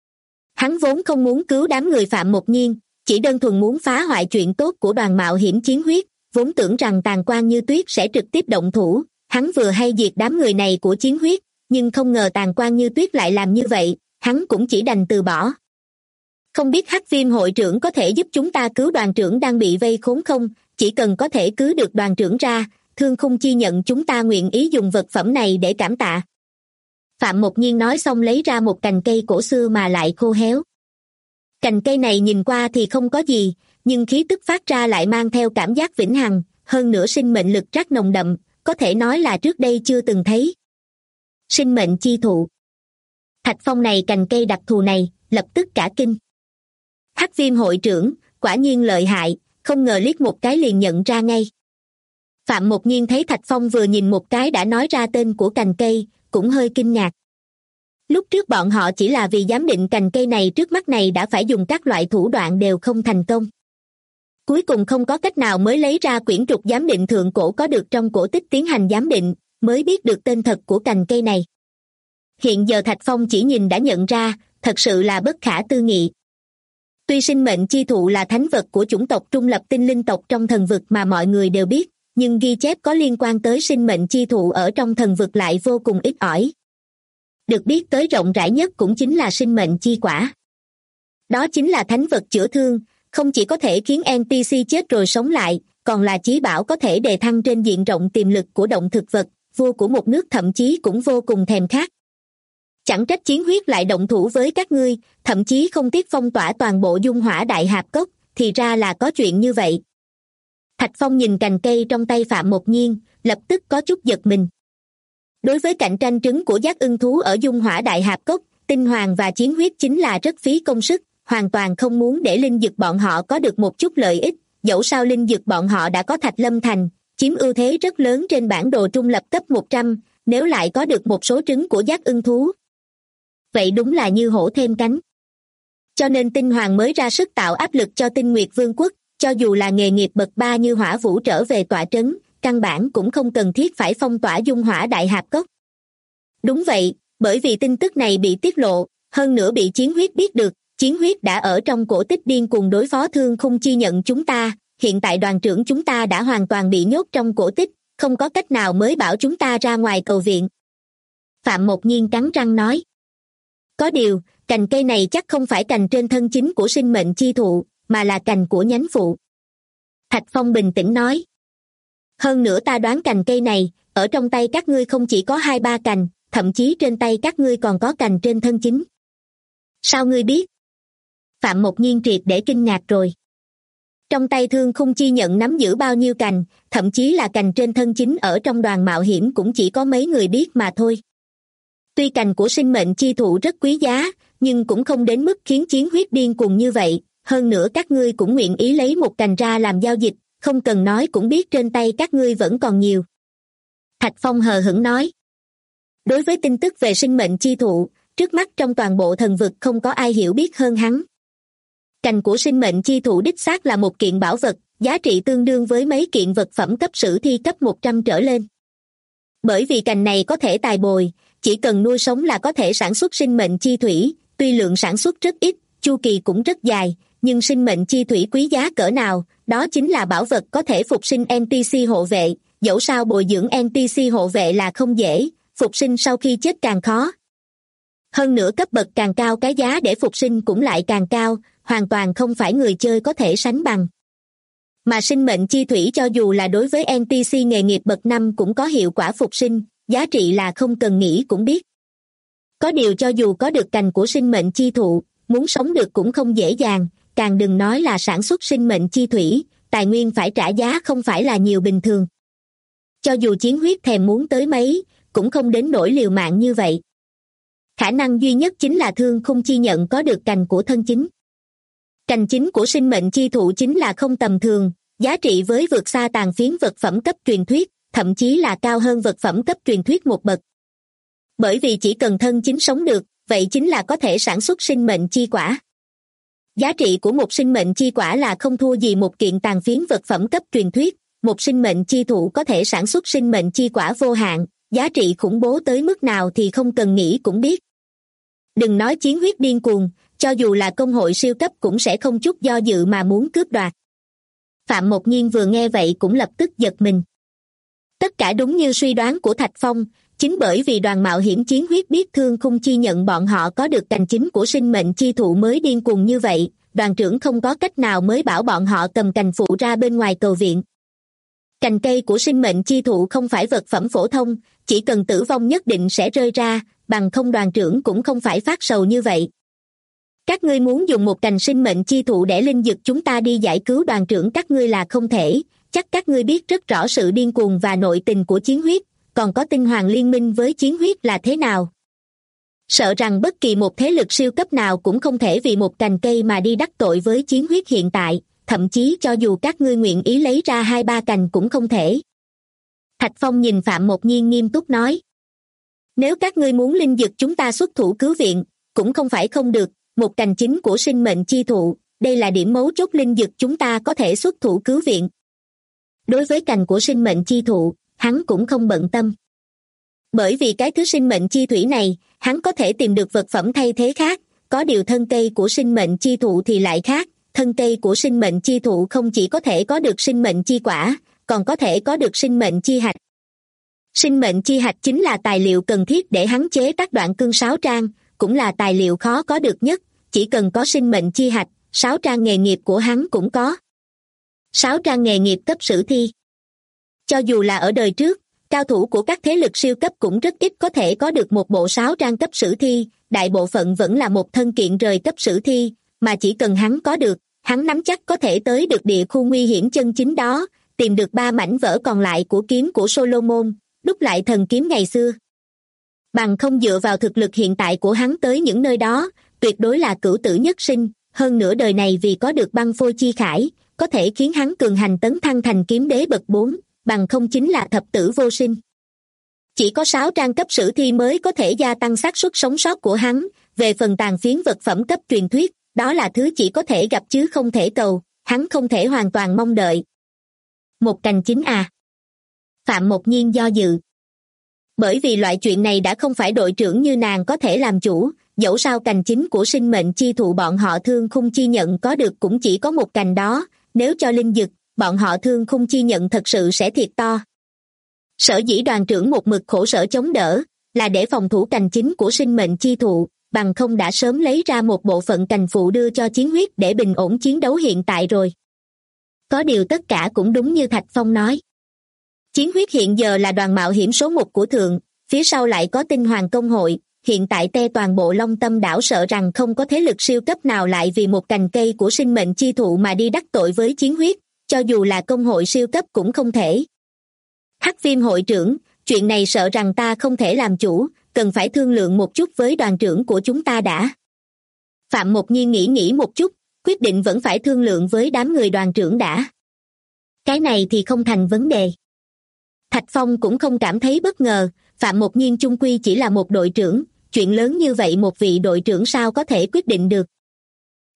Hắn vốn không muốn cứu đám người Phạm Một Nhiên, chỉ đơn thuần muốn phá hoại chuyện tốt của đoàn mạo hiểm chiến huyết, vốn tưởng rằng Tàn Quan Như Tuyết sẽ trực tiếp động thủ, hắn vừa hay diệt đám người này của chiến huyết, nhưng không ngờ Tàn Quan Như Tuyết lại làm như vậy, hắn cũng chỉ đành từ bỏ. Không biết hắc viêm hội trưởng có thể giúp chúng ta cứu đoàn trưởng đang bị vây khốn không, chỉ cần có thể cứu được đoàn trưởng ra, Thương Khung Chi Nhận chúng ta nguyện ý dùng vật phẩm này để cảm tạ. Phạm Một Nhiên nói xong lấy ra một cành cây cổ xưa mà lại khô héo. Cành cây này nhìn qua thì không có gì, nhưng khí tức phát ra lại mang theo cảm giác vĩnh hằng, hơn nữa sinh mệnh lực rất nồng đậm, có thể nói là trước đây chưa từng thấy. Sinh mệnh chi thụ. Thạch Phong này cành cây đặc thù này, lập tức cả kinh. Hắc viêm hội trưởng, quả nhiên lợi hại, không ngờ liếc một cái liền nhận ra ngay. Phạm Một Nhiên thấy Thạch Phong vừa nhìn một cái đã nói ra tên của cành cây, cũng hơi kinh ngạc. Lúc trước bọn họ chỉ là vì giám định cành cây này trước mắt này đã phải dùng các loại thủ đoạn đều không thành công. Cuối cùng không có cách nào mới lấy ra quyển trục giám định thượng cổ có được trong cổ tích tiến hành giám định, mới biết được tên thật của cành cây này. Hiện giờ Thạch Phong chỉ nhìn đã nhận ra, thật sự là bất khả tư nghị. Tuy sinh mệnh chi thụ là thánh vật của chủng tộc trung lập tinh linh tộc trong thần vực mà mọi người đều biết, nhưng ghi chép có liên quan tới sinh mệnh chi thụ ở trong thần vực lại vô cùng ít ỏi. Được biết tới rộng rãi nhất cũng chính là sinh mệnh chi quả. Đó chính là thánh vật chữa thương, không chỉ có thể khiến NPC chết rồi sống lại, còn là chí bảo có thể đề thăng trên diện rộng tiềm lực của động thực vật, vua của một nước thậm chí cũng vô cùng thèm khát. Chẳng trách chiến huyết lại động thủ với các ngươi, thậm chí không tiếc phong tỏa toàn bộ Dung Hỏa Đại Hạp Cốc, thì ra là có chuyện như vậy. Thạch Phong nhìn cành cây trong tay Phạm Một Nhiên, lập tức có chút giật mình. Đối với cạnh tranh trứng của giác ưng thú ở Dung Hỏa Đại Hạp Cốc, tinh hoàng và chiến huyết chính là rất phí công sức, hoàn toàn không muốn để linh dực bọn họ có được một chút lợi ích, dẫu sao linh dực bọn họ đã có Thạch Lâm Thành, chiếm ưu thế rất lớn trên bản đồ trung lập cấp 100, nếu lại có được một số trứng của giác ưng thú. Vậy đúng là như hổ thêm cánh. Cho nên tinh hoàng mới ra sức tạo áp lực cho Tinh Nguyệt Vương quốc, cho dù là nghề nghiệp bậc 3 như Hỏa Vũ trở về tọa trấn, căn bản cũng không cần thiết phải phong tỏa Dung Hỏa Đại Hạp Cốc. Đúng vậy, bởi vì tin tức này bị tiết lộ, hơn nữa bị chiến huyết biết được, chiến huyết đã ở trong cổ tích điên cuồng đối phó Thương Khung Chi Nhận chúng ta, hiện tại đoàn trưởng chúng ta đã hoàn toàn bị nhốt trong cổ tích, không có cách nào mới bảo chúng ta ra ngoài cầu viện. Phạm Một Nhiên cắn răng nói. Có điều, cành cây này chắc không phải cành trên thân chính của sinh mệnh chi thụ, mà là cành của nhánh phụ. Thạch Phong bình tĩnh nói. Hơn nữa ta đoán cành cây này, ở trong tay các ngươi không chỉ có 2-3 cành, thậm chí trên tay các ngươi còn có cành trên thân chính. Sao ngươi biết? Phạm Một Nhiên triệt để kinh ngạc rồi. Trong tay Thương Khung Chi Nhận nắm giữ bao nhiêu cành, thậm chí là cành trên thân chính ở trong đoàn mạo hiểm cũng chỉ có mấy người biết mà thôi. Tuy cành của sinh mệnh chi thụ rất quý giá, nhưng cũng không đến mức khiến chiến huyết điên cuồng như vậy, hơn nữa các ngươi cũng nguyện ý lấy một cành ra làm giao dịch, không cần nói cũng biết trên tay các ngươi vẫn còn nhiều. Thạch Phong hờ hững nói. Đối với tin tức về sinh mệnh chi thụ, trước mắt trong toàn bộ thần vực không có ai hiểu biết hơn hắn. Cành của sinh mệnh chi thụ đích xác là một kiện bảo vật, giá trị tương đương với mấy kiện vật phẩm cấp sử thi cấp 100 trở lên. Bởi vì cành này có thể tài bồi, chỉ cần nuôi sống là có thể sản xuất sinh mệnh chi thủy, tuy lượng sản xuất rất ít, chu kỳ cũng rất dài, nhưng sinh mệnh chi thủy quý giá cỡ nào, đó chính là bảo vật có thể phục sinh NPC hộ vệ, dẫu sao bồi dưỡng NPC hộ vệ là không dễ, phục sinh sau khi chết càng khó. Hơn nữa cấp bậc càng cao cái giá để phục sinh cũng lại càng cao, hoàn toàn không phải người chơi có thể sánh bằng. Mà sinh mệnh chi thủy cho dù là đối với NPC nghề nghiệp bậc 5 cũng có hiệu quả phục sinh, giá trị là không cần nghĩ cũng biết. Có điều cho dù có được cành của sinh mệnh chi thụ, muốn sống được cũng không dễ dàng, càng đừng nói là sản xuất sinh mệnh chi thủy, tài nguyên phải trả giá không phải là nhiều bình thường. Cho dù chiến huyết thèm muốn tới mấy, cũng không đến nỗi liều mạng như vậy. Khả năng duy nhất chính là Thương Khung Chi Nhận có được cành của thân chính. Cành chính của sinh mệnh chi thụ chính là không tầm thường, giá trị với vượt xa tàn phiến vật phẩm cấp truyền thuyết, thậm chí là cao hơn vật phẩm cấp truyền thuyết một bậc. Bởi vì chỉ cần thân chính sống được, vậy chính là có thể sản xuất sinh mệnh chi quả. Giá trị của một sinh mệnh chi quả là không thua gì một kiện tàn phiến vật phẩm cấp truyền thuyết, một sinh mệnh chi thụ có thể sản xuất sinh mệnh chi quả vô hạn, giá trị khủng bố tới mức nào thì không cần nghĩ cũng biết. Đừng nói chiến huyết điên cuồng, cho dù là công hội siêu cấp cũng sẽ không chút do dự mà muốn cướp đoạt. Phạm Mộc Nhiên vừa nghe vậy cũng lập tức giật mình. Tất cả đúng như suy đoán của Thạch Phong, chính bởi vì đoàn mạo hiểm chiến huyết biết Thương Khung Chi Nhận bọn họ có được cành chính của sinh mệnh chi thụ mới điên cuồng như vậy, đoàn trưởng không có cách nào mới bảo bọn họ cầm cành phụ ra bên ngoài cầu viện. Cành cây của sinh mệnh chi thụ không phải vật phẩm phổ thông, chỉ cần tử vong nhất định sẽ rơi ra, bằng không đoàn trưởng cũng không phải phát sầu như vậy. Các ngươi muốn dùng một cành sinh mệnh chi thụ để linh dực chúng ta đi giải cứu đoàn trưởng các ngươi là không thể, chắc các ngươi biết rất rõ sự điên cuồng và nội tình của chiến huyết, còn có tinh hoàng liên minh với chiến huyết là thế nào. Sợ rằng bất kỳ một thế lực siêu cấp nào cũng không thể vì một cành cây mà đi đắc tội với chiến huyết hiện tại, thậm chí cho dù các ngươi nguyện ý lấy ra 2-3 cành cũng không thể. Thạch Phong nhìn Phạm Mộc Nhiên nghiêm túc nói. Nếu các ngươi muốn linh dực chúng ta xuất thủ cứu viện, cũng không phải không được, một cành chính của sinh mệnh chi thụ, đây là điểm mấu chốt linh dực chúng ta có thể xuất thủ cứu viện. Đối với cành của sinh mệnh chi thụ, hắn cũng không bận tâm. Bởi vì cái thứ sinh mệnh chi thủy này, hắn có thể tìm được vật phẩm thay thế khác, có điều thân cây của sinh mệnh chi thụ thì lại khác, thân cây của sinh mệnh chi thụ không chỉ có thể có được sinh mệnh chi quả, còn có thể có được sinh mệnh chi hạch. Sinh mệnh chi hạch chính là tài liệu cần thiết để hắn chế tác đoạn cương sáo trang, cũng là tài liệu khó có được nhất, chỉ cần có sinh mệnh chi hạch, sáo trang nghề nghiệp của hắn cũng có. Sáo trang nghề nghiệp cấp sử thi. Cho dù là ở đời trước, cao thủ của các thế lực siêu cấp cũng rất ít có thể có được một bộ sáo trang cấp sử thi, đại bộ phận vẫn là một thân kiện rời cấp sử thi, mà chỉ cần hắn có được, hắn nắm chắc có thể tới được địa khu nguy hiểm chân chính đó, tìm được 3 mảnh vỡ còn lại của kiếm của Solomon, đúc lại thần kiếm ngày xưa. Bằng không dựa vào thực lực hiện tại của hắn tới những nơi đó, tuyệt đối là cửu tử nhất sinh, hơn nữa đời này vì có được băng phôi chi khải, có thể khiến hắn cường hành tấn thăng thành kiếm đế bậc 4, bằng không chính là thập tử vô sinh. Chỉ có 6 trang cấp sử thi mới có thể gia tăng xác suất sống sót của hắn, về phần tàn phiến vật phẩm cấp truyền thuyết, đó là thứ chỉ có thể gặp chứ không thể cầu, hắn không thể hoàn toàn mong đợi. Một cành chính à? Phạm Mộc Nhiên do dự. Bởi vì loại chuyện này đã không phải đội trưởng như nàng có thể làm chủ, dẫu sao cành chính của sinh mệnh chi thụ bọn họ Thương Khung Chi Nhận có được cũng chỉ có một cành đó, nếu cho linh dực, bọn họ Thương Khung Chi Nhận thật sự sẽ thiệt to. Sở dĩ đoàn trưởng một mực khổ sở chống đỡ, là để phòng thủ cành chính của sinh mệnh chi thụ, bằng không đã sớm lấy ra một bộ phận cành phụ đưa cho chiến huyết để bình ổn chiến đấu hiện tại rồi. Có điều tất cả cũng đúng như Thạch Phong nói. Chiến huyết hiện giờ là đoàn mạo hiểm số 1 của thượng, phía sau lại có tinh hoàng công hội, hiện tại te toàn bộ Long Tâm đảo sợ rằng không có thế lực siêu cấp nào lại vì một cành cây của sinh mệnh chi thụ mà đi đắc tội với chiến huyết, cho dù là công hội siêu cấp cũng không thể. Hắc Viêm hội trưởng, chuyện này sợ rằng ta không thể làm chủ, cần phải thương lượng một chút với đoàn trưởng của chúng ta đã. Phạm Mộc Nhiên nghĩ một chút, quyết định vẫn phải thương lượng với đám người đoàn trưởng đã. Cái này thì không thành vấn đề. Thạch Phong cũng không cảm thấy bất ngờ, Phạm Mộc Nhiên chung quy chỉ là một đội trưởng, chuyện lớn như vậy một vị đội trưởng sao có thể quyết định được.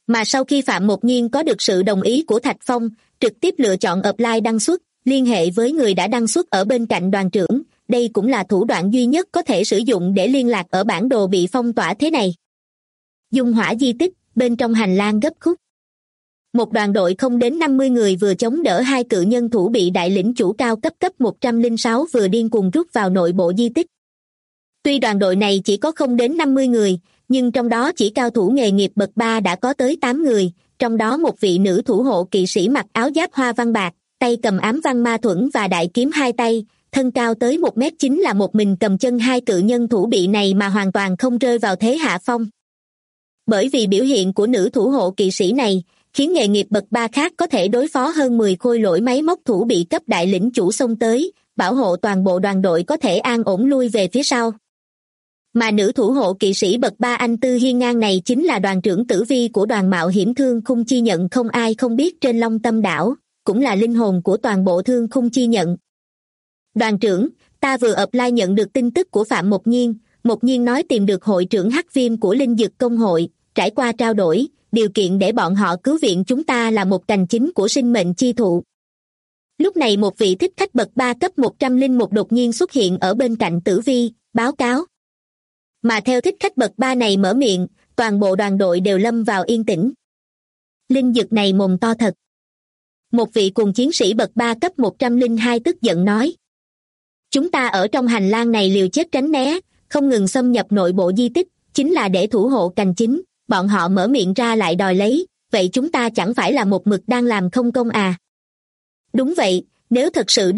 Mà sau khi Phạm Một Nhiên có được sự đồng ý của Thạch Phong, trực tiếp lựa chọn apply đăng xuất, liên hệ với người đã đăng xuất ở bên cạnh đoàn trưởng, đây cũng là thủ đoạn duy nhất có thể sử dụng để liên lạc ở bản đồ bị phong tỏa thế này. Dung Hỏa di tích, bên trong hành lang gấp khúc. Một đoàn đội không đến 50 người vừa chống đỡ hai cự nhân thủ bị đại lĩnh chủ cao cấp cấp 106 vừa điên cuồng rút vào nội bộ di tích. Tuy đoàn đội này chỉ có không đến 50 người, nhưng trong đó chỉ cao thủ nghề nghiệp bậc 3 đã có tới 8 người, trong đó một vị nữ thủ hộ kỵ sĩ mặc áo giáp hoa văn bạc, tay cầm ám văn ma thuẫn và đại kiếm hai tay, thân cao tới 1 mét chính là một mình cầm chân hai cự nhân thủ bị này mà hoàn toàn không rơi vào thế hạ phong. Bởi vì biểu hiện của nữ thủ hộ kỵ sĩ này, khiến nghề nghiệp bậc 3 khác có thể đối phó hơn 10 khôi lỗi máy móc thủ bị cấp đại lĩnh chủ xông tới, bảo hộ toàn bộ đoàn đội có thể an ổn lui về phía sau. Mà nữ thủ hộ kỵ sĩ bậc 3 anh tư hiên ngang này chính là đoàn trưởng tử vi của đoàn mạo hiểm thương khung chi nhận không ai không biết trên Long Tâm đảo, cũng là linh hồn của toàn bộ thương khung chi nhận. Đoàn trưởng, ta vừa apply nhận được tin tức của Phạm Một Nhiên nói tìm được hội trưởng Hắc Viêm của Linh Dực Công hội, trải qua trao đổi, điều kiện để bọn họ cứu viện chúng ta là một cành chính của sinh mệnh chi thụ. Lúc này một vị thích khách bậc 3 cấp 101 đột nhiên xuất hiện ở bên cạnh tử vi, báo cáo. Mà theo thích khách bậc 3 này mở miệng, toàn bộ đoàn đội đều lâm vào yên tĩnh. Linh Dực này mồm to thật. Một vị cùng chiến sĩ bậc 3 cấp 102 tức giận nói. Chúng ta ở trong hành lang này liều chết tránh né, không ngừng xâm nhập nội bộ di tích, chính là để thủ hộ cành chính, bọn họ mở miệng ra lại đòi lấy, vậy chúng ta chẳng phải là một mực đang làm không công à? Đúng vậy, nếu thật sự...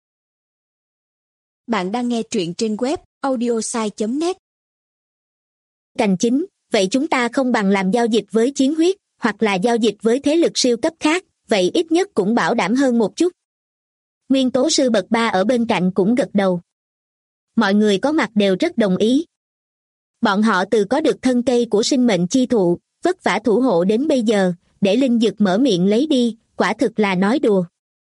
Bạn đang nghe truyện trên web audiosai.net. Cành chính, vậy chúng ta không bằng làm giao dịch với chiến huyết, hoặc là giao dịch với thế lực siêu cấp khác, vậy ít nhất cũng bảo đảm hơn một chút. Nguyên tố sư bậc 3 ở bên cạnh cũng gật đầu. Mọi người có mặt đều rất đồng ý. Bọn họ từ có được thân cây của sinh mệnh chi thụ, vất vả thủ hộ đến bây giờ, để Linh Dực mở miệng lấy đi, quả thực là nói đùa.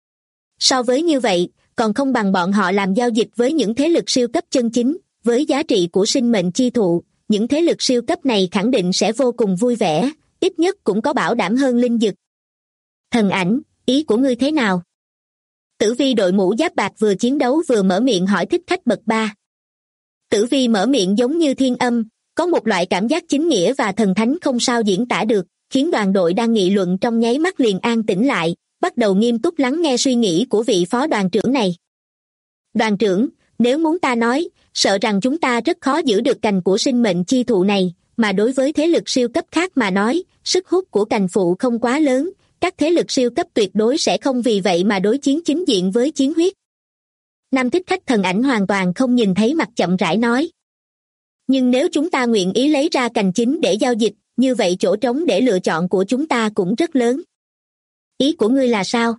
So với như vậy, còn không bằng bọn họ làm giao dịch với những thế lực siêu cấp chân chính, với giá trị của sinh mệnh chi thụ, những thế lực siêu cấp này khẳng định sẽ vô cùng vui vẻ, ít nhất cũng có bảo đảm hơn Linh Dực. Thần Ảnh, ý của ngươi thế nào? Tử vi đội mũ giáp bạc vừa chiến đấu vừa mở miệng hỏi thích khách bậc 3. Tử vi mở miệng giống như thiên âm, có một loại cảm giác chính nghĩa và thần thánh không sao diễn tả được, khiến đoàn đội đang nghị luận trong nháy mắt liền an tĩnh lại, bắt đầu nghiêm túc lắng nghe suy nghĩ của vị phó đoàn trưởng này. Đoàn trưởng, nếu muốn ta nói, sợ rằng chúng ta rất khó giữ được cành của sinh mệnh chi thụ này, mà đối với thế lực siêu cấp khác mà nói, sức hút của cành phụ không quá lớn, các thế lực siêu cấp tuyệt đối sẽ không vì vậy mà đối chiến chính diện với chiến huyết. Nam thích khách Thần Ảnh hoàn toàn không nhìn thấy mặt chậm rãi nói. Nhưng nếu chúng ta nguyện ý lấy ra cành chính để giao dịch, như vậy chỗ trống để lựa chọn của chúng ta cũng rất lớn. Ý của ngươi là sao?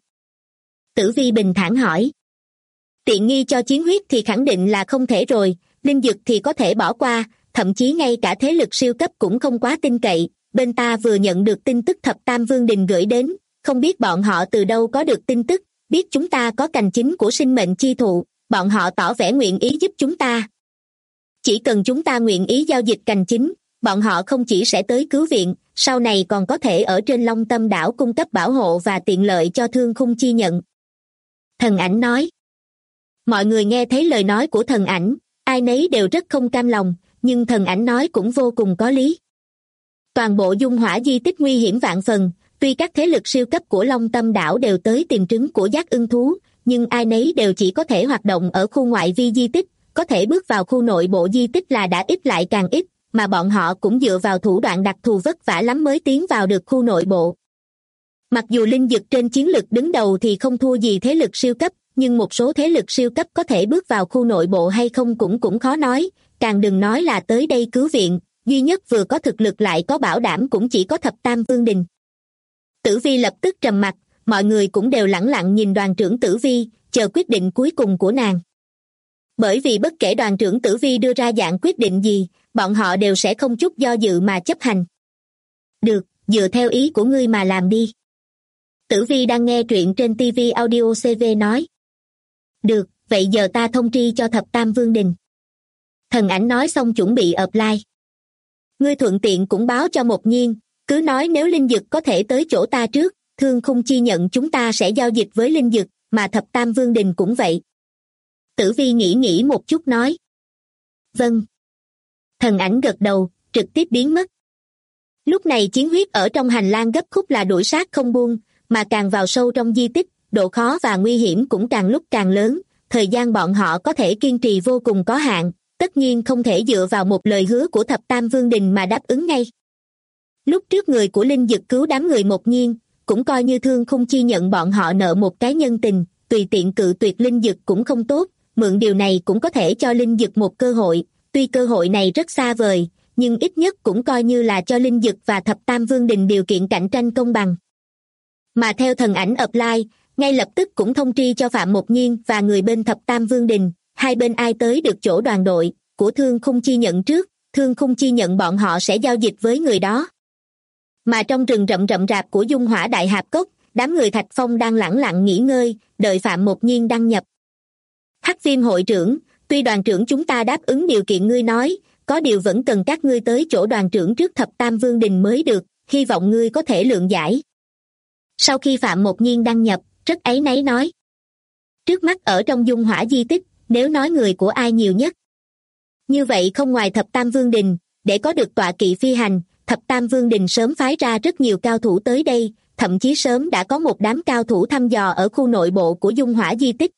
Tử vi bình thản hỏi. Tiện nghi cho chiến huyết thì khẳng định là không thể rồi, Linh Dực thì có thể bỏ qua, thậm chí ngay cả thế lực siêu cấp cũng không quá tin cậy. Bên ta vừa nhận được tin tức Thập Tam Vương Đình gửi đến, không biết bọn họ từ đâu có được tin tức, biết chúng ta có cành chính của sinh mệnh chi thụ, bọn họ tỏ vẻ nguyện ý giúp chúng ta. Chỉ cần chúng ta nguyện ý giao dịch cành chính, bọn họ không chỉ sẽ tới cứu viện, sau này còn có thể ở trên Long Tâm đảo cung cấp bảo hộ và tiện lợi cho thương khung chi nhận. Thần Ảnh nói. Mọi người nghe thấy lời nói của Thần Ảnh, ai nấy đều rất không cam lòng, nhưng Thần Ảnh nói cũng vô cùng có lý. Toàn bộ Dung Hỏa di tích nguy hiểm vạn phần, tuy các thế lực siêu cấp của Long Tâm đảo đều tới tìm trứng của giác ưng thú, nhưng ai nấy đều chỉ có thể hoạt động ở khu ngoại vi di tích, có thể bước vào khu nội bộ di tích là đã ít lại càng ít, mà bọn họ cũng dựa vào thủ đoạn đặc thù vất vả lắm mới tiến vào được khu nội bộ. Mặc dù Linh Dực trên chiến lực đứng đầu thì không thua gì thế lực siêu cấp, nhưng một số thế lực siêu cấp có thể bước vào khu nội bộ hay không cũng khó nói, càng đừng nói là tới đây cứu viện, duy nhất vừa có thực lực lại có bảo đảm cũng chỉ có Thập Tam Vương Đình. Tử vi lập tức trầm mặt, mọi người cũng đều lẳng lặng nhìn đoàn trưởng Tử vi, chờ quyết định cuối cùng của nàng. Bởi vì bất kể đoàn trưởng Tử vi đưa ra dạng quyết định gì, bọn họ đều sẽ không chút do dự mà chấp hành. Được, dựa theo ý của ngươi mà làm đi. Tử vi đang nghe truyện trên TV Audio CV nói. Được, vậy giờ ta thông tri cho Thập Tam Vương Đình. Thần Ảnh nói xong chuẩn bị apply. Ngươi thuận tiện cũng báo cho Một Nhiên, Cứ nói nếu linh dực có thể tới chỗ ta trước, Thương Khung Chi nhận chúng ta sẽ giao dịch với linh dực, mà Thập Tam Vương Đình cũng vậy. Tử Vi nghĩ một chút nói. Vâng. Thần ảnh gật đầu, trực tiếp biến mất. Lúc này chiến huyết ở trong hành lang gấp khúc là đuổi sát không buông, mà càng vào sâu trong di tích, độ khó và nguy hiểm cũng càng lúc càng lớn, thời gian bọn họ có thể kiên trì vô cùng có hạn, tất nhiên không thể dựa vào một lời hứa của Thập Tam Vương Đình mà đáp ứng ngay. Lúc trước người của linh dực cứu đám người Mộc Nhiên, cũng coi như Thương Khung Chi nhận bọn họ nợ một cái nhân tình, tùy tiện cự tuyệt linh dực cũng không tốt, mượn điều này cũng có thể cho linh dực một cơ hội, tuy cơ hội này rất xa vời, nhưng ít nhất cũng coi như là cho linh dực và Thập Tam Vương Đình điều kiện cạnh tranh công bằng. Mà theo thần ảnh apply, ngay lập tức cũng thông tri cho Phạm Mộc Nhiên và người bên Thập Tam Vương Đình, hai bên ai tới được chỗ đoàn đội của Thương Khung Chi nhận trước, Thương Khung Chi nhận bọn họ sẽ giao dịch với người đó. Mà trong rừng rậm rạp của Dung Hỏa Đại Hạp Cốc, đám người Thạch Phong đang lẳng lặng nghỉ ngơi, đợi Phạm Mộc Nhiên đăng nhập. Hắc Viêm hội trưởng, tuy đoàn trưởng chúng ta đáp ứng điều kiện ngươi nói, có điều vẫn cần các ngươi tới chỗ đoàn trưởng trước Thập Tam Vương Đình mới được, hy vọng ngươi có thể lượng giải. Sau khi Phạm Mộc Nhiên đăng nhập, rất áy náy nói. Trước mắt ở trong Dung Hỏa di tích, nếu nói người của ai nhiều nhất. Như vậy không ngoài Thập Tam Vương Đình, để có được tọa kỵ phi hành, Thập Tam Vương Đình sớm phái ra rất nhiều cao thủ tới đây, thậm chí sớm đã có một đám cao thủ thăm dò ở khu nội bộ của Dung Hỏa di tích.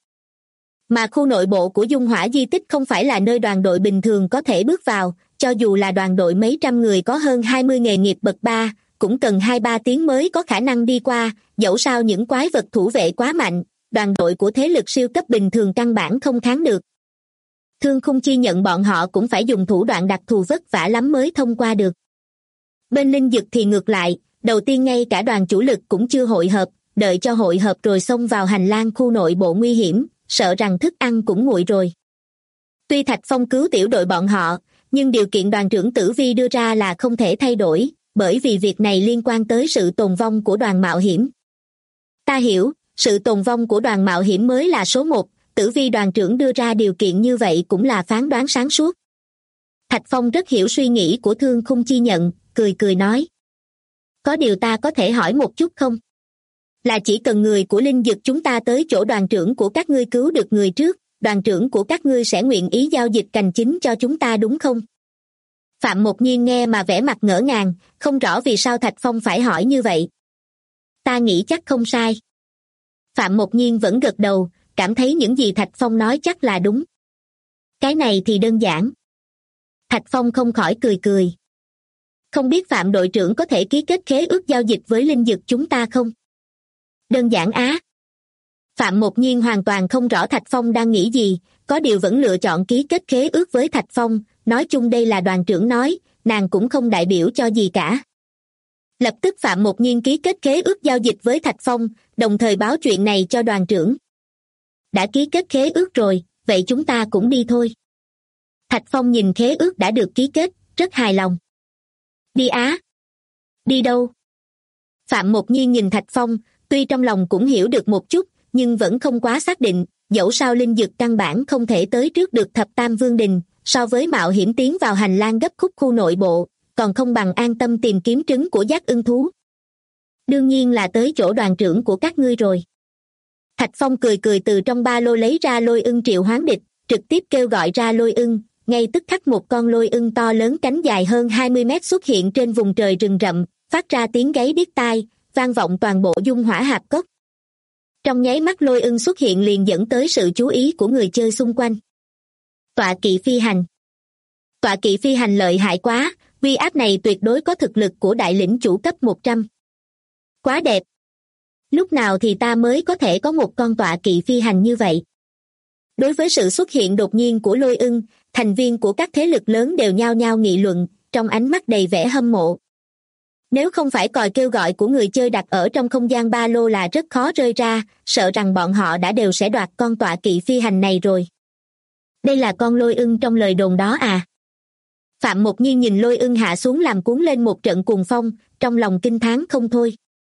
Mà khu nội bộ của Dung Hỏa di tích không phải là nơi đoàn đội bình thường có thể bước vào, cho dù là đoàn đội mấy trăm người có hơn 20 nghề nghiệp bậc 3, cũng cần 2-3 tiếng mới có khả năng đi qua, dẫu sao những quái vật thủ vệ quá mạnh, đoàn đội của thế lực siêu cấp bình thường căn bản không kháng được. Thương Khung Chi nhận bọn họ cũng phải dùng thủ đoạn đặc thù vất vả lắm mới thông qua được. Bên linh dực thì ngược lại, đầu tiên ngay cả đoàn chủ lực cũng chưa hội hợp, đợi cho hội hợp rồi xông vào hành lang khu nội bộ nguy hiểm, sợ rằng thức ăn cũng nguội rồi. Tuy Thạch Phong cứu tiểu đội bọn họ, nhưng điều kiện đoàn trưởng Tử Vi đưa ra là không thể thay đổi, bởi vì việc này liên quan tới sự tồn vong của đoàn mạo hiểm. Ta hiểu, sự tồn vong của đoàn mạo hiểm mới là số một, Tử Vi đoàn trưởng đưa ra điều kiện như vậy cũng là phán đoán sáng suốt. Thạch Phong rất hiểu suy nghĩ của Thương Khung Chi nhận, cười nói. Có điều ta có thể hỏi một chút không? Là chỉ cần người của linh dực chúng ta tới chỗ đoàn trưởng của các ngươi cứu được người trước, đoàn trưởng của các ngươi sẽ nguyện ý giao dịch cành chính cho chúng ta đúng không? Phạm Mộc Nhiên nghe mà vẻ mặt ngỡ ngàng, không rõ vì sao Thạch Phong phải hỏi như vậy. Ta nghĩ chắc không sai. Phạm Mộc Nhiên vẫn gật đầu, cảm thấy những gì Thạch Phong nói chắc là đúng. Cái này thì đơn giản. Thạch Phong không khỏi cười. Không biết Phạm đội trưởng có thể ký kết khế ước giao dịch với linh dực chúng ta không? Đơn giản á. Phạm Mộc Nhiên hoàn toàn không rõ Thạch Phong đang nghĩ gì, có điều vẫn lựa chọn ký kết khế ước với Thạch Phong, nói chung đây là đoàn trưởng nói, nàng cũng không đại biểu cho gì cả. Lập tức Phạm Mộc Nhiên ký kết khế ước giao dịch với Thạch Phong, đồng thời báo chuyện này cho đoàn trưởng. Đã ký kết khế ước rồi, vậy chúng ta cũng đi thôi. Thạch Phong nhìn khế ước đã được ký kết, rất hài lòng. Đi á? Đi đâu? Phạm Mộc Nhiên nhìn Thạch Phong, tuy trong lòng cũng hiểu được một chút, nhưng vẫn không quá xác định, dẫu sao linh dực căn bản không thể tới trước được Thập Tam Vương Đình, so với mạo hiểm tiến vào hành lang gấp khúc khu nội bộ, còn không bằng an tâm tìm kiếm trứng của giác ưng thú. Đương nhiên là tới chỗ đoàn trưởng của các ngươi rồi. Thạch Phong cười từ trong ba lô lấy ra lôi ưng triệu hoán địch, trực tiếp kêu gọi ra lôi ưng, ngay tức khắc một con lôi ưng to lớn cánh dài hơn 20 mét xuất hiện trên vùng trời rừng rậm, phát ra tiếng gáy điếc tai, vang vọng toàn bộ Dung Hỏa Hạp Cốc. Trong nháy mắt lôi ưng xuất hiện liền dẫn tới sự chú ý của người chơi xung quanh. Tọa kỵ phi hành. Tọa kỵ phi hành lợi hại quá, uy áp này tuyệt đối có thực lực của đại lĩnh chủ cấp 100. Quá đẹp. Lúc nào thì ta mới có thể có một con tọa kỵ phi hành như vậy? Đối với sự xuất hiện đột nhiên của lôi ưng, thành viên của các thế lực lớn đều nhao nhao nghị luận, trong ánh mắt đầy vẻ hâm mộ. Nếu không phải còi kêu gọi của người chơi đặt ở trong không gian ba lô là rất khó rơi ra, sợ rằng bọn họ đã đều sẽ đoạt con tọa kỵ phi hành này rồi. Đây là con lôi ưng trong lời đồn đó à? Phạm Mộc Nhiên nhìn lôi ưng hạ xuống làm cuốn lên một trận cuồng phong, trong lòng kinh thán không thôi.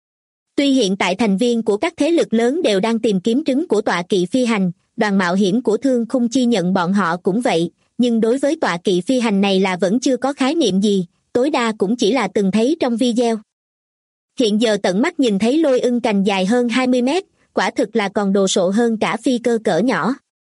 Tuy hiện tại thành viên của các thế lực lớn đều đang tìm kiếm trứng của tọa kỵ phi hành, đoàn mạo hiểm của Thương Khung Chi nhận bọn họ cũng vậy, nhưng đối với tọa kỵ phi hành này là vẫn chưa có khái niệm gì, tối đa cũng chỉ là từng thấy trong video. Hiện giờ tận mắt nhìn thấy lôi ưng cành dài hơn 20 mét, quả thực là còn đồ sộ hơn cả phi cơ cỡ nhỏ.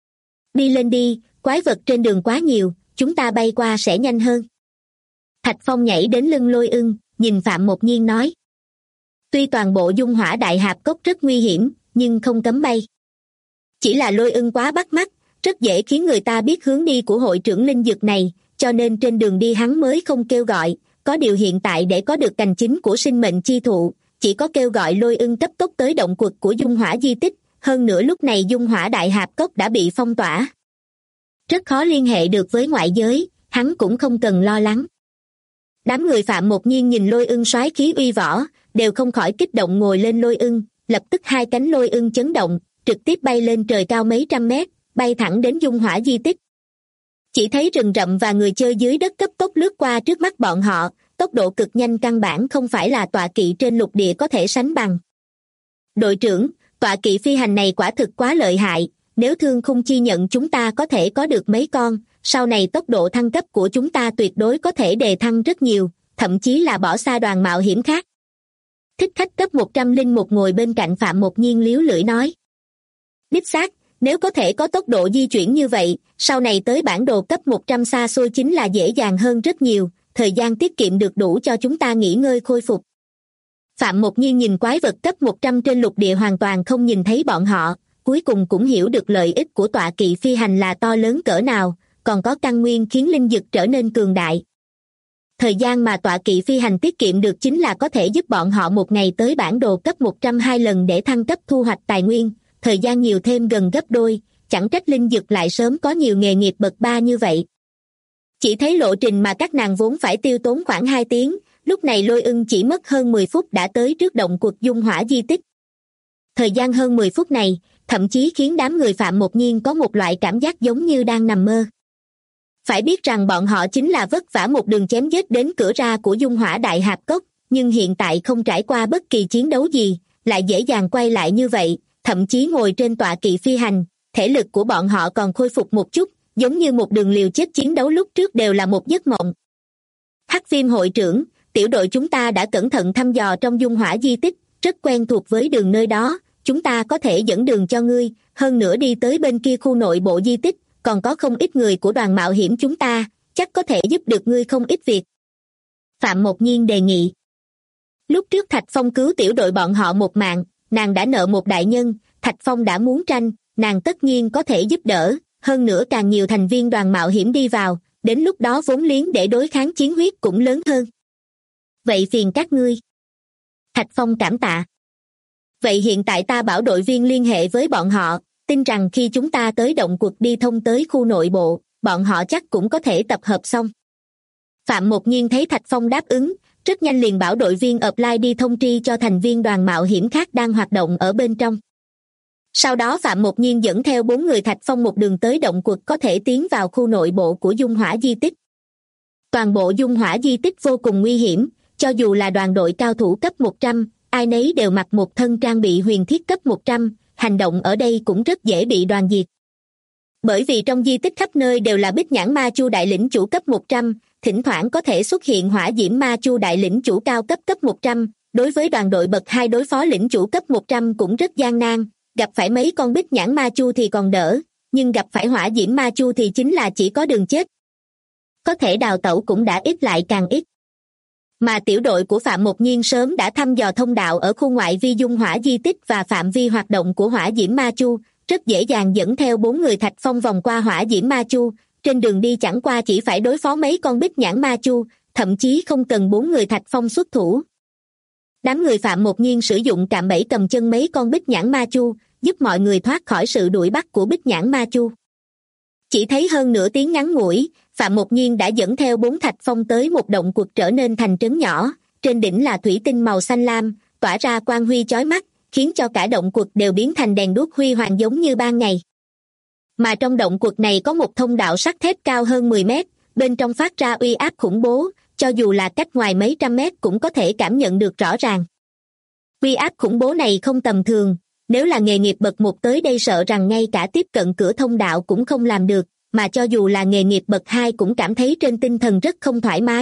Đi lên đi, quái vật trên đường quá nhiều, chúng ta bay qua sẽ nhanh hơn. Thạch Phong nhảy đến lưng lôi ưng, nhìn Phạm Một Nhiên nói. Tuy toàn bộ dung hỏa đại hạp cốc rất nguy hiểm, nhưng không cấm bay. Chỉ là lôi ưng quá bắt mắt, rất dễ khiến người ta biết hướng đi của hội trưởng linh dược này, cho nên trên đường đi hắn mới không kêu gọi. Có điều hiện tại để có được cành chính của sinh mệnh chi thụ, chỉ có kêu gọi lôi ưng cấp tốc tới động quật của dung hỏa di tích, hơn nữa lúc này dung hỏa đại hạp cốc đã bị phong tỏa. Rất khó liên hệ được với ngoại giới, hắn cũng không cần lo lắng. Đám người Phạm Một Nhiên nhìn lôi ưng soái khí uy võ, đều không khỏi kích động ngồi lên lôi ưng, lập tức hai cánh lôi ưng chấn động, trực tiếp bay lên trời cao mấy trăm mét, bay thẳng đến dung hỏa di tích. Chỉ thấy rừng rậm và người chơi dưới đất cấp tốc lướt qua trước mắt bọn họ, tốc độ cực nhanh căn bản không phải là tọa kỵ trên lục địa có thể sánh bằng. Đội trưởng, tọa kỵ phi hành này quả thực quá lợi hại, nếu Thương Khung chi nhận chúng ta có thể có được mấy con, sau này tốc độ thăng cấp của chúng ta tuyệt đối có thể đề thăng rất nhiều, thậm chí là bỏ xa đoàn mạo hiểm khác. Thích khách cấp 101 ngồi bên cạnh Phạm Một Nhiên líu lưỡi nói. Đích xác, nếu có thể có tốc độ di chuyển như vậy, sau này tới bản đồ cấp 100 xa xôi chính là dễ dàng hơn rất nhiều, thời gian tiết kiệm được đủ cho chúng ta nghỉ ngơi khôi phục. Phạm Một Nhiên nhìn quái vật cấp 100 trên lục địa hoàn toàn không nhìn thấy bọn họ, cuối cùng cũng hiểu được lợi ích của tọa kỵ phi hành là to lớn cỡ nào, còn có căn nguyên khiến linh dực trở nên cường đại. Thời gian mà tọa kỵ phi hành tiết kiệm được chính là có thể giúp bọn họ một ngày tới bản đồ cấp 102 lần để thăng cấp thu hoạch tài nguyên, thời gian nhiều thêm gần gấp đôi, chẳng trách linh dực lại sớm có nhiều nghề nghiệp bậc 3 như vậy. Chỉ thấy lộ trình mà các nàng vốn phải tiêu tốn khoảng 2 tiếng, lúc này lôi ưng chỉ mất hơn 10 phút đã tới trước động quật dung hỏa di tích. Thời gian hơn 10 phút này, thậm chí khiến đám người Phạm Một Nhiên có một loại cảm giác giống như đang nằm mơ. Phải biết rằng bọn họ chính là vất vả một đường chém giết đến cửa ra của dung hỏa đại hạp cốc, nhưng hiện tại không trải qua bất kỳ chiến đấu gì, lại dễ dàng quay lại như vậy, thậm chí ngồi trên tọa kỵ phi hành, thể lực của bọn họ còn khôi phục một chút, giống như một đường liều chết chiến đấu lúc trước đều là một giấc mộng. Hắc Viêm hội trưởng, tiểu đội chúng ta đã cẩn thận thăm dò trong dung hỏa di tích, rất quen thuộc với đường nơi đó, chúng ta có thể dẫn đường cho ngươi, hơn nữa đi tới bên kia khu nội bộ di tích, còn có không ít người của đoàn mạo hiểm chúng ta, chắc có thể giúp được ngươi không ít việc. Phạm Một Nhiên đề nghị. Lúc trước Thạch Phong cứu tiểu đội bọn họ một mạng, nàng đã nợ một đại nhân, Thạch Phong đã muốn tranh, nàng tất nhiên có thể giúp đỡ, hơn nữa càng nhiều thành viên đoàn mạo hiểm đi vào, đến lúc đó vốn liếng để đối kháng chiến huyết cũng lớn hơn. Vậy phiền các ngươi. Thạch Phong cảm tạ. Vậy hiện tại ta bảo đội viên liên hệ với bọn họ, tin rằng khi chúng ta tới động quật đi thông tới khu nội bộ, bọn họ chắc cũng có thể tập hợp xong. Phạm Một Nhiên thấy Thạch Phong đáp ứng, rất nhanh liền bảo đội viên apply đi thông tri cho thành viên đoàn mạo hiểm khác đang hoạt động ở bên trong. Sau đó Phạm Một Nhiên dẫn theo 4 người Thạch Phong một đường tới động quật có thể tiến vào khu nội bộ của dung hỏa di tích. Toàn bộ dung hỏa di tích vô cùng nguy hiểm, cho dù là đoàn đội cao thủ cấp 100, ai nấy đều mặc một thân trang bị huyền thiết cấp 100, hành động ở đây cũng rất dễ bị đoàn diệt. Bởi vì trong di tích khắp nơi đều là Bích Nhãn Ma Chu đại lĩnh chủ cấp 100, thỉnh thoảng có thể xuất hiện Hỏa Diễm Ma Chu đại lĩnh chủ cao cấp 100, đối với đoàn đội bậc 2 đối phó lĩnh chủ cấp 100 cũng rất gian nan, gặp phải mấy con Bích Nhãn Ma Chu thì còn đỡ, nhưng gặp phải Hỏa Diễm Ma Chu thì chính là chỉ có đường chết. Có thể đào tẩu cũng đã ít lại càng ít. Mà tiểu đội của Phạm Một Nhiên sớm đã thăm dò thông đạo ở khu ngoại vi dung hỏa di tích và phạm vi hoạt động của Hỏa Diễm Ma Chu, rất dễ dàng dẫn theo 4 người Thạch Phong vòng qua Hỏa Diễm Ma Chu, trên đường đi chẳng qua chỉ phải đối phó mấy con Bích Nhãn Ma Chu, thậm chí không cần 4 người Thạch Phong xuất thủ. Đám người Phạm Một Nhiên sử dụng cạm bẫy cầm chân mấy con Bích Nhãn Ma Chu, giúp mọi người thoát khỏi sự đuổi bắt của Bích Nhãn Ma Chu. Chỉ thấy hơn nửa tiếng ngắn ngủi, Phạm Một Nhiên đã dẫn theo 4 Thạch Phong tới một động quật trở nên thành trấn nhỏ, trên đỉnh là thủy tinh màu xanh lam, tỏa ra quang huy chói mắt, khiến cho cả động quật đều biến thành đèn đuốc huy hoàng giống như ban ngày. Mà trong động quật này có một thông đạo sắt thép cao hơn 10 mét, bên trong phát ra uy áp khủng bố, cho dù là cách ngoài mấy trăm mét cũng có thể cảm nhận được rõ ràng. Uy áp khủng bố này không tầm thường, nếu là nghề nghiệp bậc 1 tới đây sợ rằng ngay cả tiếp cận cửa thông đạo cũng không làm được, mà cho dù là nghề nghiệp bậc 2 cũng cảm thấy trên tinh thần rất không thoải mái,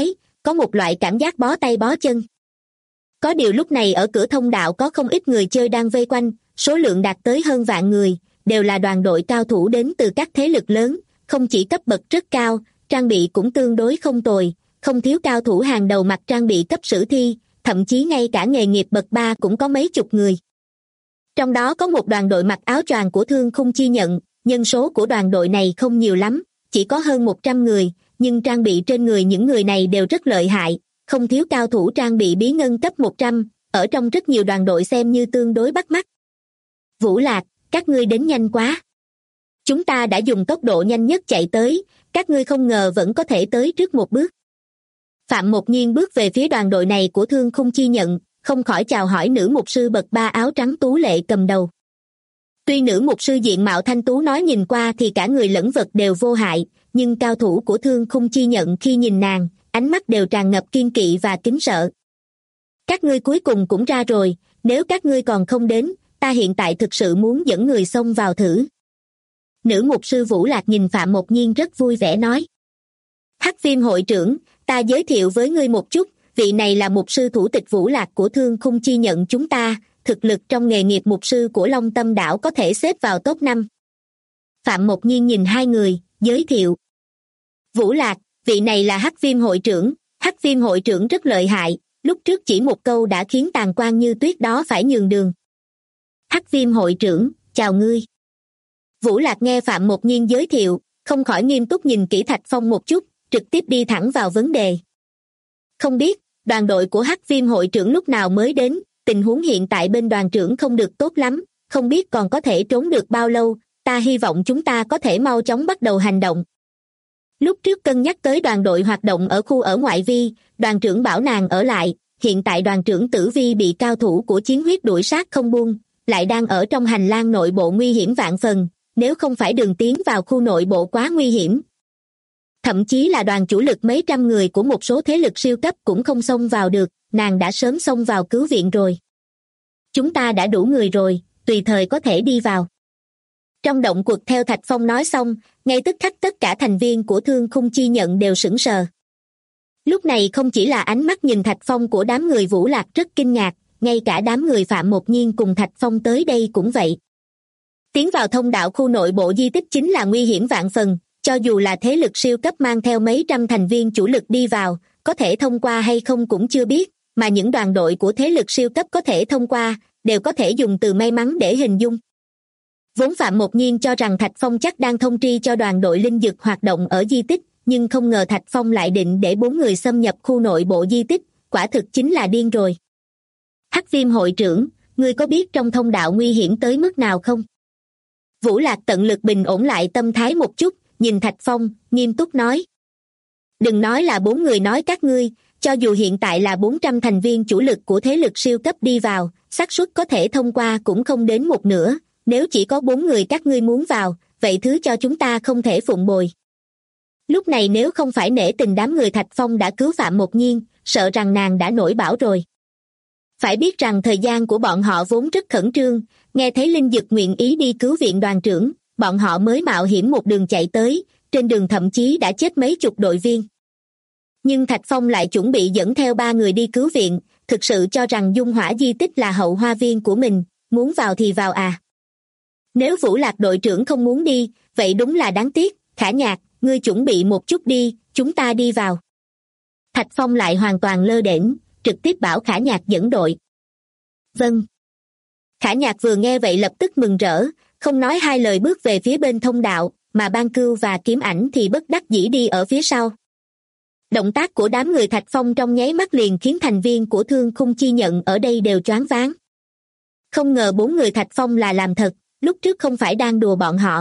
có một loại cảm giác bó tay bó chân. Có điều lúc này ở cửa thông đạo có không ít người chơi đang vây quanh, số lượng đạt tới hơn vạn người, đều là đoàn đội cao thủ đến từ các thế lực lớn, không chỉ cấp bậc rất cao, trang bị cũng tương đối không tồi, không thiếu cao thủ hàng đầu mặc trang bị cấp sử thi, thậm chí ngay cả nghề nghiệp bậc 3 cũng có mấy chục người. Trong đó có một đoàn đội mặc áo choàng của Thương Khung Chi Nhận, nhân số của đoàn đội này không nhiều lắm, chỉ có hơn 100 người, nhưng trang bị trên người những người này đều rất lợi hại, không thiếu cao thủ trang bị bí ngân cấp 100, ở trong rất nhiều đoàn đội xem như tương đối bắt mắt. Vũ Lạc, các ngươi đến nhanh quá. Chúng ta đã dùng tốc độ nhanh nhất chạy tới, các ngươi không ngờ vẫn có thể tới trước một bước. Phạm Mộc Nhiên bước về phía đoàn đội này của Thương Khung Chi Nhận, không khỏi chào hỏi nữ mục sư bậc 3 áo trắng tú lệ cầm đầu. Tuy nữ mục sư diện mạo thanh tú nói nhìn qua thì cả người lẫn vật đều vô hại, nhưng cao thủ của Thương Khung Chi Nhận khi nhìn nàng, ánh mắt đều tràn ngập kiên kỵ và kính sợ. Các ngươi cuối cùng cũng ra rồi, nếu các ngươi còn không đến, ta hiện tại thực sự muốn dẫn người xông vào thử. Nữ mục sư Vũ Lạc nhìn Phạm Mộc Nhiên rất vui vẻ nói. Hắc Viêm hội trưởng, ta giới thiệu với ngươi một chút, vị này là mục sư thủ tịch Vũ Lạc của Thương Khung Chi Nhận chúng ta, thực lực trong nghề nghiệp mục sư của Long Tâm Đảo có thể xếp vào top 5. Phạm Mộc Nhiên nhìn hai người, giới thiệu. Vũ Lạc, vị này là Hắc Viêm hội trưởng, Hắc Viêm hội trưởng rất lợi hại, lúc trước chỉ một câu đã khiến tàn quan như tuyết đó phải nhường đường. Hắc Viêm hội trưởng, chào ngươi. Vũ Lạc nghe Phạm Mộc Nhiên giới thiệu, không khỏi nghiêm túc nhìn kỹ Thạch Phong một chút, trực tiếp đi thẳng vào vấn đề. Không biết, đoàn đội của Hắc Viêm hội trưởng lúc nào mới đến, tình huống hiện tại bên đoàn trưởng không được tốt lắm, không biết còn có thể trốn được bao lâu, ta hy vọng chúng ta có thể mau chóng bắt đầu hành động. Lúc trước cân nhắc tới đoàn đội hoạt động ở khu ở ngoại vi, đoàn trưởng bảo nàng ở lại, hiện tại đoàn trưởng Tử Vi bị cao thủ của chiến huyết đuổi sát không buông, lại đang ở trong hành lang nội bộ nguy hiểm vạn phần, nếu không phải đường tiến vào khu nội bộ quá nguy hiểm. Thậm chí là đoàn chủ lực mấy trăm người của một số thế lực siêu cấp cũng không xông vào được, nàng đã sớm xông vào cứu viện rồi. Chúng ta đã đủ người rồi, tùy thời có thể đi vào. Trong động quật theo Thạch Phong nói xong, ngay tức khắc tất cả thành viên của Thương Khung Chi Nhận đều sững sờ. Lúc này không chỉ là ánh mắt nhìn Thạch Phong của đám người Vũ Lạc rất kinh ngạc, ngay cả đám người Phạm Mộc Nhiên cùng Thạch Phong tới đây cũng vậy. Tiến vào thông đạo khu nội bộ di tích chính là nguy hiểm vạn phần, cho dù là thế lực siêu cấp mang theo mấy trăm thành viên chủ lực đi vào, có thể thông qua hay không cũng chưa biết, mà những đoàn đội của thế lực siêu cấp có thể thông qua, đều có thể dùng từ may mắn để hình dung. Vốn Phạm Mộc Nhiên cho rằng Thạch Phong chắc đang thông tri cho đoàn đội linh dực hoạt động ở di tích, nhưng không ngờ Thạch Phong lại định để 4 người xâm nhập khu nội bộ di tích, quả thực chính là điên rồi. Hắc Viêm hội trưởng, ngươi có biết trong thông đạo nguy hiểm tới mức nào không? Vũ Lạc tận lực bình ổn lại tâm thái một chút, nhìn Thạch Phong, nghiêm túc nói. Đừng nói là 4 người nói các ngươi, cho dù hiện tại là 400 thành viên chủ lực của thế lực siêu cấp đi vào, xác suất có thể thông qua cũng không đến một nửa, nếu chỉ có 4 người các ngươi muốn vào, vậy thứ cho chúng ta không thể phụng bồi. Lúc này nếu không phải nể tình đám người Thạch Phong đã cứu Phạm Mộc Nhiên, sợ rằng nàng đã nổi bão rồi. Phải biết rằng thời gian của bọn họ vốn rất khẩn trương, nghe thấy Linh Dực nguyện ý đi cứu viện đoàn trưởng, bọn họ mới mạo hiểm một đường chạy tới, trên đường thậm chí đã chết mấy chục đội viên. Nhưng Thạch Phong lại chuẩn bị dẫn theo 3 người đi cứu viện, thực sự cho rằng dung hỏa di tích là hậu hoa viên của mình, muốn vào thì vào à. Nếu Vũ Lạc đội trưởng không muốn đi, vậy đúng là đáng tiếc, Khả Nhạc, ngươi chuẩn bị một chút đi, chúng ta đi vào. Thạch Phong lại hoàn toàn lơ đễnh, trực tiếp bảo Khả Nhạc dẫn đội. Vâng. Khả Nhạc vừa nghe vậy lập tức mừng rỡ, không nói hai lời bước về phía bên thông đạo, mà Ban Cưu và Kiếm Ảnh thì bất đắc dĩ đi ở phía sau. Động tác của đám người Thạch Phong trong nháy mắt liền khiến thành viên của Thương Khung Chi Nhận ở đây đều choáng váng. Không ngờ 4 người Thạch Phong là làm thật, lúc trước không phải đang đùa bọn họ.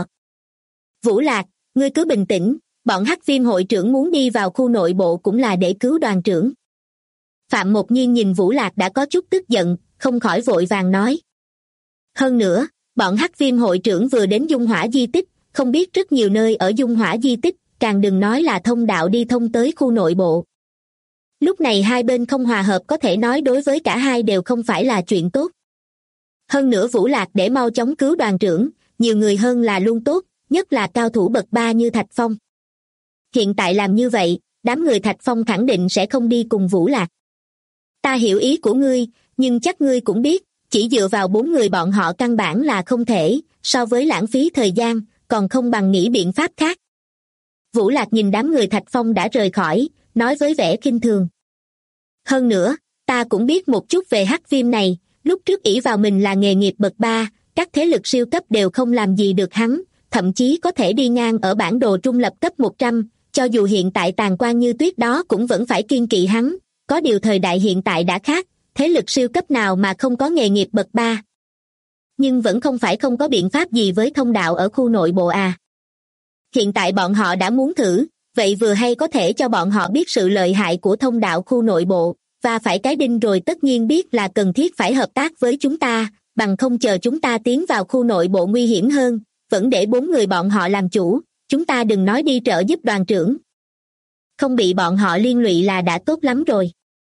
Vũ Lạc, ngươi cứ bình tĩnh, bọn Hắc Viêm hội trưởng muốn đi vào khu nội bộ cũng là để cứu đoàn trưởng. Phạm Mộc Nhiên nhìn Vũ Lạc đã có chút tức giận, không khỏi vội vàng nói. Hơn nữa, bọn Hắc Viêm hội trưởng vừa đến dung hỏa di tích, không biết rất nhiều nơi ở dung hỏa di tích, càng đừng nói là thông đạo đi thông tới khu nội bộ. Lúc này hai bên không hòa hợp có thể nói đối với cả hai đều không phải là chuyện tốt. Hơn nữa Vũ Lạc để mau chóng cứu đoàn trưởng, nhiều người hơn là luôn tốt, nhất là cao thủ bậc 3 như Thạch Phong. Hiện tại làm như vậy, đám người Thạch Phong khẳng định sẽ không đi cùng Vũ Lạc. Ta hiểu ý của ngươi, nhưng chắc ngươi cũng biết, chỉ dựa vào 4 người bọn họ căn bản là không thể, so với lãng phí thời gian, còn không bằng nghĩ biện pháp khác. Vũ Lạc nhìn đám người Thạch Phong đã rời khỏi, nói với vẻ khinh thường. Hơn nữa, ta cũng biết một chút về hắc viêm này, lúc trước ỷ vào mình là nghề nghiệp bậc 3, các thế lực siêu cấp đều không làm gì được hắn, thậm chí có thể đi ngang ở bản đồ trung lập cấp 100, cho dù hiện tại tàn quan như tuyết đó cũng vẫn phải kiêng kỵ hắn, có điều thời đại hiện tại đã khác, thế lực siêu cấp nào mà không có nghề nghiệp bậc 3. Nhưng vẫn không phải không có biện pháp gì với thông đạo ở khu nội bộ à. Hiện tại bọn họ đã muốn thử, vậy vừa hay có thể cho bọn họ biết sự lợi hại của thông đạo khu nội bộ, và phải cái đinh rồi tất nhiên biết là cần thiết phải hợp tác với chúng ta, bằng không chờ chúng ta tiến vào khu nội bộ nguy hiểm hơn, vẫn để 4 người bọn họ làm chủ, chúng ta đừng nói đi trợ giúp đoàn trưởng. Không bị bọn họ liên lụy là đã tốt lắm rồi.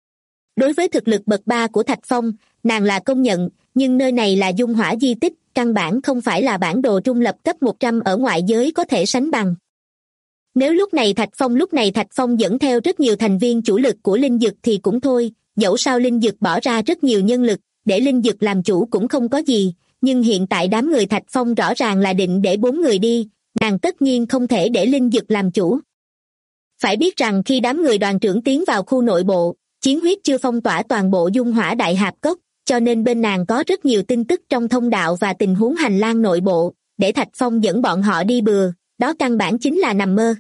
Đối với thực lực bậc 3 của Thạch Phong, nàng là công nhận, nhưng nơi này là dung hỏa di tích, căn bản không phải là bản đồ trung lập cấp 100 ở ngoại giới có thể sánh bằng. Nếu lúc này Thạch Phong dẫn theo rất nhiều thành viên chủ lực của Linh Dực thì cũng thôi, dẫu sao Linh Dực bỏ ra rất nhiều nhân lực, để Linh Dực làm chủ cũng không có gì, nhưng hiện tại đám người Thạch Phong rõ ràng là định để 4 người đi, nàng tất nhiên không thể để Linh Dực làm chủ. Phải biết rằng khi đám người đoàn trưởng tiến vào khu nội bộ, chiến huyết chưa phong tỏa toàn bộ dung hỏa đại hạp cốc, cho nên bên nàng có rất nhiều tin tức trong thông đạo và tình huống hành lang nội bộ, để Thạch Phong dẫn bọn họ đi bừa, đó căn bản chính là nằm mơ.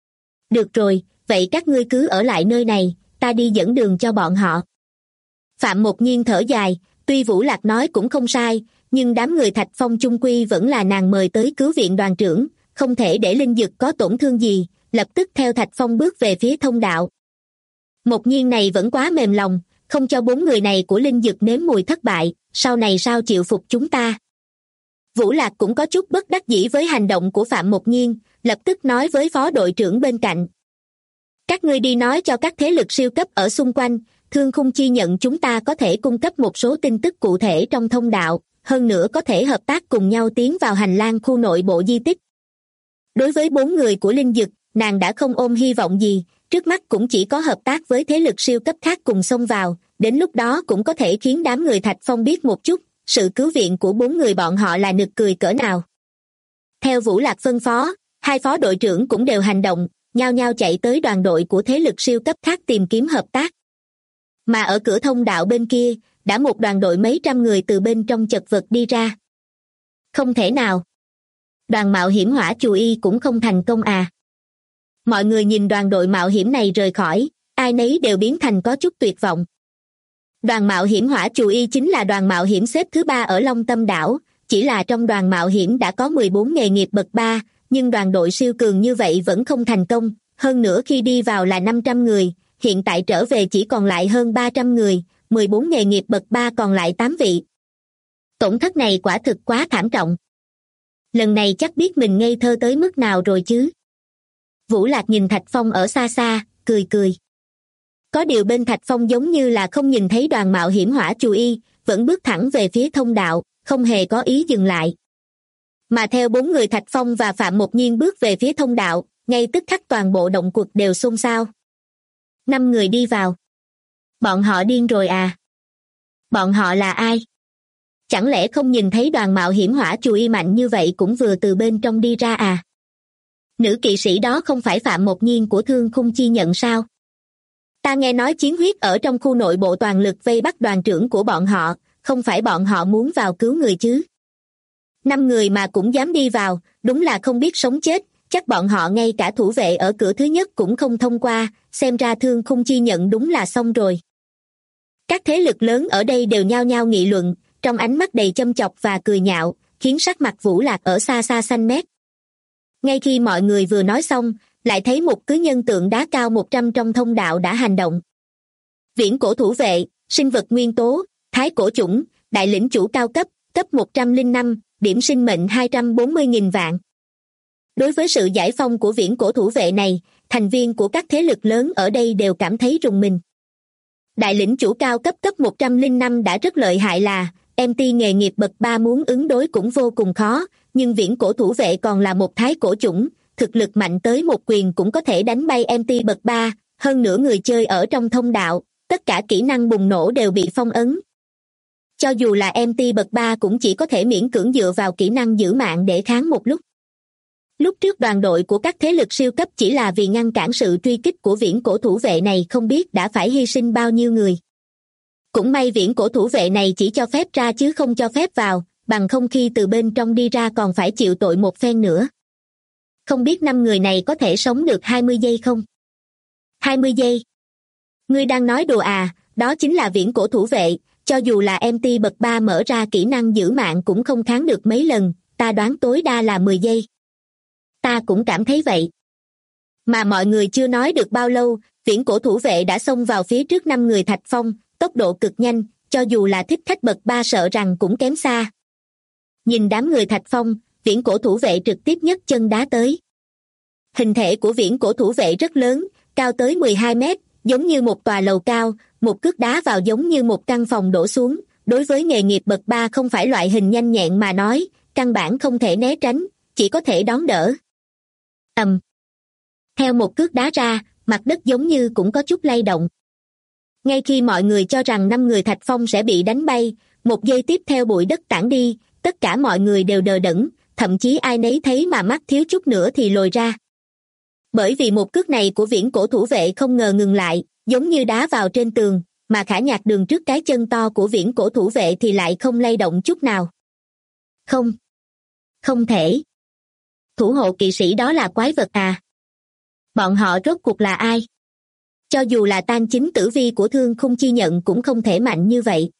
Được rồi, vậy các ngươi cứ ở lại nơi này, ta đi dẫn đường cho bọn họ. Phạm Một Nhiên thở dài, tuy Vũ Lạc nói cũng không sai, nhưng đám người Thạch Phong chung quy vẫn là nàng mời tới cứu viện đoàn trưởng, không thể để Linh Dực có tổn thương gì, lập tức theo Thạch Phong bước về phía thông đạo. Một Nhiên này vẫn quá mềm lòng, không cho 4 người này của Linh Dực nếm mùi thất bại, sau này sao chịu phục chúng ta. Vũ Lạc cũng có chút bất đắc dĩ với hành động của Phạm Một Nhiên, lập tức nói với phó đội trưởng bên cạnh. Các ngươi đi nói cho các thế lực siêu cấp ở xung quanh, Thương Khung Chi nhận chúng ta có thể cung cấp một số tin tức cụ thể trong thông đạo, hơn nữa có thể hợp tác cùng nhau tiến vào hành lang khu nội bộ di tích. Đối với 4 người của Linh Dực, nàng đã không ôm hy vọng gì, trước mắt cũng chỉ có hợp tác với thế lực siêu cấp khác cùng xông vào, đến lúc đó cũng có thể khiến đám người Thạch Phong biết một chút, sự cứu viện của 4 người bọn họ là nực cười cỡ nào. Theo Vũ Lạc phân phó, 2 phó đội trưởng cũng đều hành động, nhao nhao chạy tới đoàn đội của thế lực siêu cấp khác tìm kiếm hợp tác. Mà ở cửa thông đạo bên kia, đã một đoàn đội mấy trăm người từ bên trong chật vật đi ra. Không thể nào. Đoàn mạo hiểm Hỏa Chù Y cũng không thành công à. Mọi người nhìn đoàn đội mạo hiểm này rời khỏi, ai nấy đều biến thành có chút tuyệt vọng. Đoàn mạo hiểm Hỏa Chù Y chính là đoàn mạo hiểm xếp thứ 3 ở Long Tâm đảo, chỉ là trong đoàn mạo hiểm đã có 14 nghề nghiệp bậc 3, nhưng đoàn đội siêu cường như vậy vẫn không thành công, hơn nữa khi đi vào là 500 người, hiện tại trở về chỉ còn lại hơn 300 người, 14 nghề nghiệp bậc 3 còn lại 8 vị. Tổn thất này quả thực quá thảm trọng. Lần này chắc biết mình ngây thơ tới mức nào rồi chứ. Vũ Lạc nhìn Thạch Phong ở xa xa, cười cười. Có điều bên Thạch Phong giống như là không nhìn thấy đoàn mạo hiểm Hỏa Chù Y, vẫn bước thẳng về phía thông đạo, không hề có ý dừng lại. Mà theo 4 người Thạch Phong và Phạm Một Nhiên bước về phía thông đạo, ngay tức khắc toàn bộ động quật đều xôn xao. 5 người đi vào. Bọn họ điên rồi à? Bọn họ là ai? Chẳng lẽ không nhìn thấy đoàn mạo hiểm Hỏa Chù Y mạnh như vậy cũng vừa từ bên trong đi ra à? Nữ kỵ sĩ đó không phải Phạm Một Nhiên của Thương Khung Chi nhận sao? Ta nghe nói chiến huyết ở trong khu nội bộ toàn lực vây bắt đoàn trưởng của bọn họ, không phải bọn họ muốn vào cứu người chứ? 5 người mà cũng dám đi vào, đúng là không biết sống chết, chắc bọn họ ngay cả thủ vệ ở cửa thứ nhất cũng không thông qua, xem ra Thương Khung Chi nhận đúng là xong rồi. Các thế lực lớn ở đây đều nhao nhao nghị luận, trong ánh mắt đầy châm chọc và cười nhạo, khiến sắc mặt Vũ Lạc ở xa xa xanh mét. Ngay khi mọi người vừa nói xong, lại thấy một cứ nhân tượng đá cao 100 trong thông đạo đã hành động. Viễn cổ thủ vệ, sinh vật nguyên tố, thái cổ chủng, đại lĩnh chủ cao cấp, cấp 105, điểm sinh mệnh 240.000 vạn. Đối với sự giải phong của viễn cổ thủ vệ này, thành viên của các thế lực lớn ở đây đều cảm thấy rùng mình. Đại lĩnh chủ cao cấp cấp 105 đã rất lợi hại là, MT nghề nghiệp bậc 3 muốn ứng đối cũng vô cùng khó, nhưng viễn cổ thủ vệ còn là một thái cổ chủng, thực lực mạnh tới một quyền cũng có thể đánh bay MT bậc 3, hơn nữa người chơi ở trong thông đạo, tất cả kỹ năng bùng nổ đều bị phong ấn. Cho dù là MT bậc 3 cũng chỉ có thể miễn cưỡng dựa vào kỹ năng giữ mạng để kháng một lúc. Lúc trước đoàn đội của các thế lực siêu cấp chỉ là vì ngăn cản sự truy kích của viễn cổ thủ vệ này không biết đã phải hy sinh bao nhiêu người. Cũng may viễn cổ thủ vệ này chỉ cho phép ra chứ không cho phép vào, bằng không khi từ bên trong đi ra còn phải chịu tội một phen nữa. Không biết 5 người này có thể sống được 20 giây không? 20 giây? Ngươi đang nói đùa à, đó chính là viễn cổ thủ vệ, cho dù là MT bậc 3 mở ra kỹ năng giữ mạng cũng không kháng được mấy lần, ta đoán tối đa là 10 giây. Ta cũng cảm thấy vậy. Mà mọi người chưa nói được bao lâu, viễn cổ thủ vệ đã xông vào phía trước 5 người Thạch Phong, tốc độ cực nhanh, cho dù là thích khách bậc 3 sợ rằng cũng kém xa. Nhìn đám người Thạch Phong, viễn cổ thủ vệ trực tiếp nhấc chân đá tới. Hình thể của viễn cổ thủ vệ rất lớn, cao tới 12 mét, giống như một tòa lầu cao, một cước đá vào giống như một căn phòng đổ xuống. Đối với nghề nghiệp bậc 3 không phải loại hình nhanh nhẹn mà nói, căn bản không thể né tránh, chỉ có thể đón đỡ. Theo một cước đá ra, mặt đất giống như cũng có chút lay động. Ngay khi mọi người cho rằng 5 người Thạch Phong sẽ bị đánh bay, một giây tiếp theo bụi đất tản đi, tất cả mọi người đều đờ đẫn, thậm chí ai nấy thấy mà mắt thiếu chút nữa thì lồi ra. Bởi vì một cước này của viễn cổ thủ vệ không ngờ ngừng lại, giống như đá vào trên tường, mà Khả Nhạc đường trước cái chân to của viễn cổ thủ vệ thì lại không lay động chút nào. Không thể. Thủ hộ kỵ sĩ đó là quái vật à? Bọn họ rốt cuộc là ai? Cho dù là Tan chính tử vi của Thương Khung Chi Nhận cũng không thể mạnh như vậy.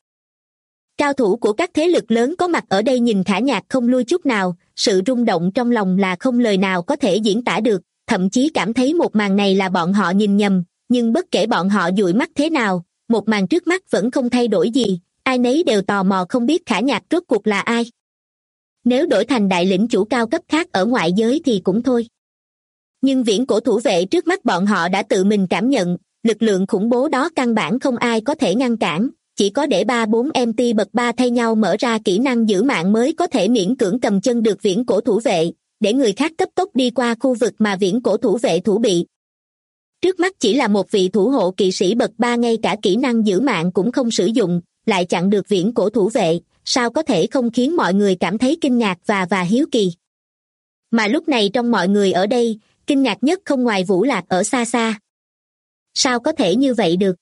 Cao thủ của các thế lực lớn có mặt ở đây nhìn Khả Nhạc không lui chút nào, sự rung động trong lòng là không lời nào có thể diễn tả được, thậm chí cảm thấy một màn này là bọn họ nhìn nhầm, nhưng bất kể bọn họ dụi mắt thế nào, một màn trước mắt vẫn không thay đổi gì, ai nấy đều tò mò không biết Khả Nhạc rốt cuộc là ai. Nếu đổi thành đại lĩnh chủ cao cấp khác ở ngoại giới thì cũng thôi. Nhưng viễn cổ thủ vệ trước mắt bọn họ đã tự mình cảm nhận, lực lượng khủng bố đó căn bản không ai có thể ngăn cản, chỉ có để 3-4 MT bậc 3 thay nhau mở ra kỹ năng giữ mạng mới có thể miễn cưỡng cầm chân được viễn cổ thủ vệ, để người khác cấp tốc đi qua khu vực mà viễn cổ thủ vệ thủ bị. Trước mắt chỉ là một vị thủ hộ kỵ sĩ bậc 3 ngay cả kỹ năng giữ mạng cũng không sử dụng, lại chặn được viễn cổ thủ vệ, sao có thể không khiến mọi người cảm thấy kinh ngạc và hiếu kỳ. Mà lúc này trong mọi người ở đây, kinh ngạc nhất không ngoài Vũ Lạc ở xa xa. Sao có thể như vậy được?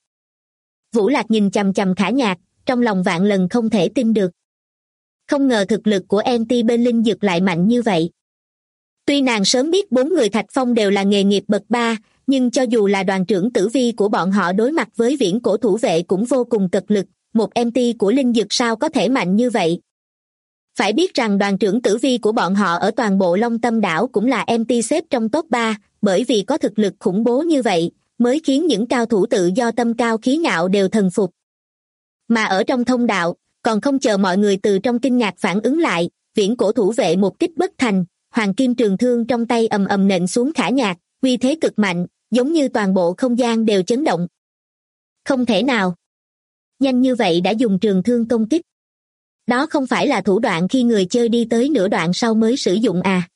Vũ Lạc nhìn chằm chằm Khả Nhạc, trong lòng vạn lần không thể tin được. Không ngờ thực lực của MT bên Linh Dực lại mạnh như vậy. Tuy nàng sớm biết 4 người Thạch Phong đều là nghề nghiệp bậc 3, nhưng cho dù là đoàn trưởng tử vi của bọn họ đối mặt với viễn cổ thủ vệ cũng vô cùng cật lực, một MT của Linh Dực sao có thể mạnh như vậy? Phải biết rằng đoàn trưởng tử vi của bọn họ ở toàn bộ Long Tâm đảo cũng là MT xếp trong top 3, bởi vì có thực lực khủng bố như vậy, mới khiến những cao thủ tự do tâm cao khí ngạo đều thần phục. Mà ở trong thông đạo, còn không chờ mọi người từ trong kinh ngạc phản ứng lại, viễn cổ thủ vệ một kích bất thành, hoàng kim trường thương trong tay ầm ầm nện xuống Khả Nhạc, uy thế cực mạnh, giống như toàn bộ không gian đều chấn động. Không thể nào. Nhanh như vậy đã dùng trường thương công kích. Đó không phải là thủ đoạn khi người chơi đi tới nửa đoạn sau mới sử dụng à?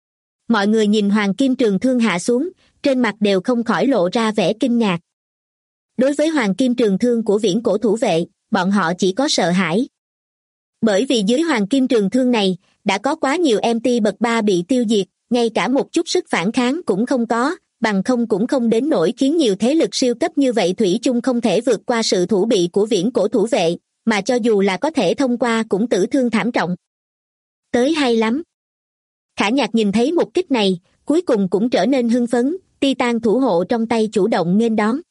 Mọi người nhìn hoàng kim trường thương hạ xuống, trên mặt đều không khỏi lộ ra vẻ kinh ngạc. Đối với hoàng kim trường thương của viễn cổ thủ vệ, bọn họ chỉ có sợ hãi. Bởi vì dưới hoàng kim trường thương này, đã có quá nhiều MT bậc 3 bị tiêu diệt, ngay cả một chút sức phản kháng cũng không có, bằng không cũng không đến nỗi khiến nhiều thế lực siêu cấp như vậy thủy chung không thể vượt qua sự thủ bị của viễn cổ thủ vệ, mà cho dù là có thể thông qua cũng tử thương thảm trọng. Tới hay lắm. Khả Nhạc nhìn thấy một kích này, cuối cùng cũng trở nên hưng phấn, Titan thủ hộ trong tay chủ động nghênh đón.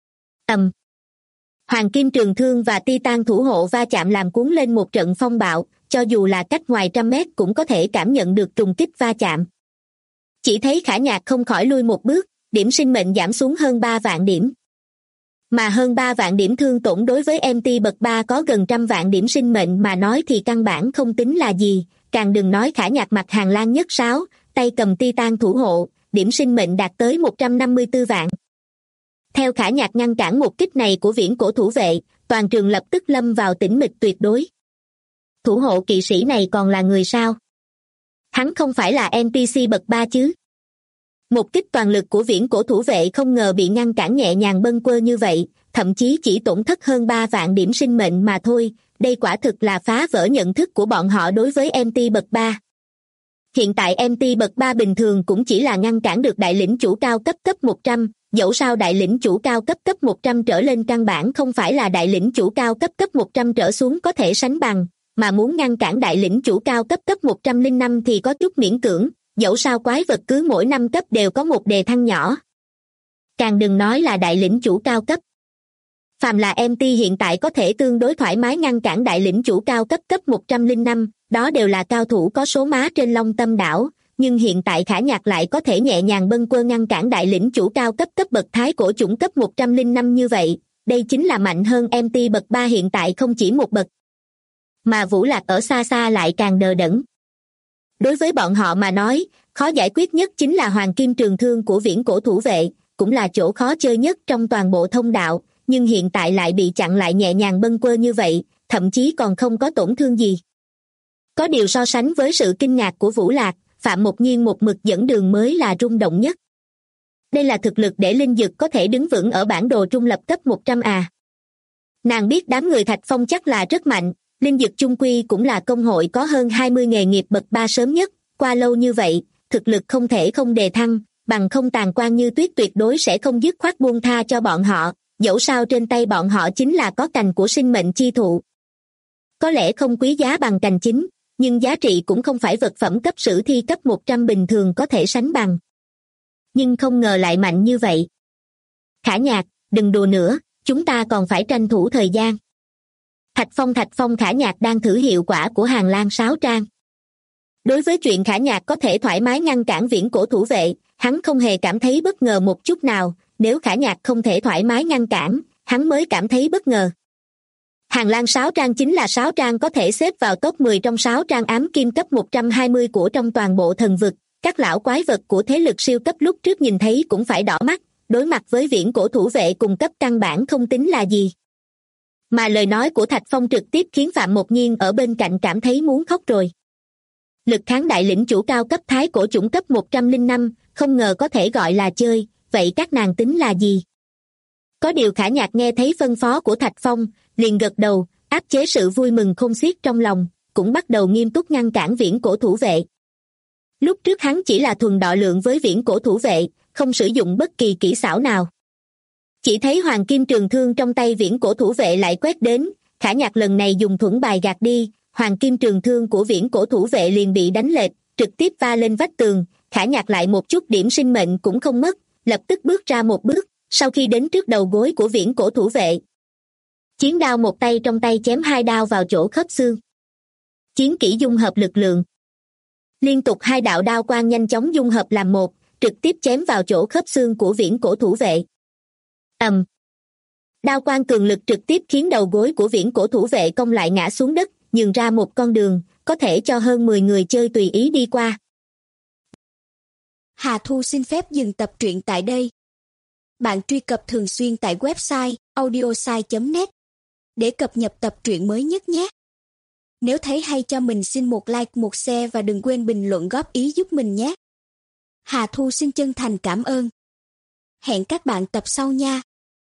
Hoàng kim trường thương và Titan thủ hộ va chạm làm cuốn lên một trận phong bạo, cho dù là cách ngoài trăm mét cũng có thể cảm nhận được trùng kích va chạm. Chỉ thấy Khả Nhạc không khỏi lui một bước, điểm sinh mệnh giảm xuống hơn 3 vạn điểm. Mà hơn 3 vạn điểm thương tổn đối với MT bậc 3 có gần 100 vạn điểm sinh mệnh mà nói thì căn bản không tính là gì, càng đừng nói Khả Nhạc mặt hàng lan nhất sáo, tay cầm Titan thủ hộ, điểm sinh mệnh đạt tới 154 vạn. Theo Khả Nhạc ngăn cản một kích này của viễn cổ thủ vệ, toàn trường lập tức lâm vào tĩnh mịch tuyệt đối. Thủ hộ kỵ sĩ này còn là người sao? Hắn không phải là NPC bậc 3 chứ? Một kích toàn lực của viễn cổ thủ vệ không ngờ bị ngăn cản nhẹ nhàng bâng quơ như vậy, thậm chí chỉ tổn thất hơn 3 vạn điểm sinh mệnh mà thôi, đây quả thực là phá vỡ nhận thức của bọn họ đối với MT bậc 3. Hiện tại MT bậc 3 bình thường cũng chỉ là ngăn cản được đại lĩnh chủ cao cấp 100, dẫu sao đại lĩnh chủ cao cấp 100 trở lên căn bản không phải là đại lĩnh chủ cao cấp 100 trở xuống có thể sánh bằng, mà muốn ngăn cản đại lĩnh chủ cao cấp 105 thì có chút miễn cưỡng, dẫu sao quái vật cứ mỗi 5 cấp đều có một đề thăng nhỏ. Càng đừng nói là đại lĩnh chủ cao cấp. Phàm là MT hiện tại có thể tương đối thoải mái ngăn cản đại lĩnh chủ cao cấp 105, đó đều là cao thủ có số má trên Long Tâm đảo, nhưng hiện tại Khả Nhạc lại có thể nhẹ nhàng bâng quơ ngăn cản đại lĩnh chủ cao cấp bậc thái cổ chủng cấp 105 như vậy, đây chính là mạnh hơn MT bậc 3 hiện tại không chỉ một bậc. Mà Vũ Lạc ở xa xa lại càng đờ đẫn. Đối với bọn họ mà nói, khó giải quyết nhất chính là hoàng kim trường thương của viễn cổ thủ vệ, cũng là chỗ khó chơi nhất trong toàn bộ thông đạo, nhưng hiện tại lại bị chặn lại nhẹ nhàng bâng quơ như vậy, thậm chí còn không có tổn thương gì. Có điều so sánh với sự kinh ngạc của Vũ Lạc, Phạm Mộc Nhiên một mực dẫn đường mới là rung động nhất. Đây là thực lực để linh dực có thể đứng vững ở bản đồ trung lập cấp 100 à. Nàng biết đám người Thạch Phong chắc là rất mạnh, linh dực chung quy cũng là công hội có hơn 20 nghề nghiệp bậc 3 sớm nhất, qua lâu như vậy, thực lực không thể không đề thăng, bằng không Tàn Quan Như Tuyết tuyệt đối sẽ không dứt khoát buông tha cho bọn họ, dẫu sao trên tay bọn họ chính là có cành của sinh mệnh chi thụ. Có lẽ không quý giá bằng cành chính, nhưng giá trị cũng không phải vật phẩm cấp sử thi cấp 100 bình thường có thể sánh bằng. Nhưng không ngờ lại mạnh như vậy. Khả Nhạc, đừng đùa nữa, chúng ta còn phải tranh thủ thời gian. Thạch Phong Khả Nhạc đang thử hiệu quả của Hàng Lan Sáo Trang. Đối với chuyện Khả Nhạc có thể thoải mái ngăn cản viễn cổ thủ vệ, hắn không hề cảm thấy bất ngờ một chút nào, nếu Khả Nhạc không thể thoải mái ngăn cản, hắn mới cảm thấy bất ngờ. Hàng Lan Sáo Trang chính là sáo trang có thể xếp vào top 10 trong sáo trang ám kim cấp 120 của trong toàn bộ thần vực, các lão quái vật của thế lực siêu cấp lúc trước nhìn thấy cũng phải đỏ mắt, đối mặt với viễn cổ thủ vệ cùng cấp căn bản không tính là gì. Mà lời nói của Thạch Phong trực tiếp khiến Phạm Mộc Nhiên ở bên cạnh cảm thấy muốn khóc rồi. Lực kháng đại lĩnh chủ cao cấp thái cổ chủng cấp 105, không ngờ có thể gọi là chơi, vậy các nàng tính là gì? Có điều Khả Nhạc nghe thấy phân phó của Thạch Phong, liền gật đầu, áp chế sự vui mừng không xiết trong lòng, cũng bắt đầu nghiêm túc ngăn cản viễn cổ thủ vệ. Lúc trước hắn chỉ là thuần đọ lượng với viễn cổ thủ vệ, không sử dụng bất kỳ kỹ xảo nào. Chỉ thấy hoàng kim trường thương trong tay viễn cổ thủ vệ lại quét đến, Khả Nhạc lần này dùng thuẫn bài gạt đi, hoàng kim trường thương của viễn cổ thủ vệ liền bị đánh lệch, trực tiếp va lên vách tường, Khả Nhạc lại một chút điểm sinh mệnh cũng không mất, lập tức bước ra một bước, sau khi đến trước đầu gối của viễn cổ thủ vệ. Chiến đao một tay trong tay chém hai đao vào chỗ khớp xương. Chiến kỹ dung hợp lực lượng. Liên tục hai đạo đao quang nhanh chóng dung hợp làm một, trực tiếp chém vào chỗ khớp xương của viễn cổ thủ vệ. Ầm. Đao quang cường lực trực tiếp khiến đầu gối của viễn cổ thủ vệ cong lại ngã xuống đất, nhường ra một con đường, có thể cho hơn 10 người chơi tùy ý đi qua. Hà Thu xin phép dừng tập truyện tại đây. Bạn truy cập thường xuyên tại website audiosai.net để cập nhật tập truyện mới nhất nhé. Nếu thấy hay cho mình xin một like, một share và đừng quên bình luận góp ý giúp mình nhé. Hà Thu xin chân thành cảm ơn. Hẹn các bạn tập sau nha.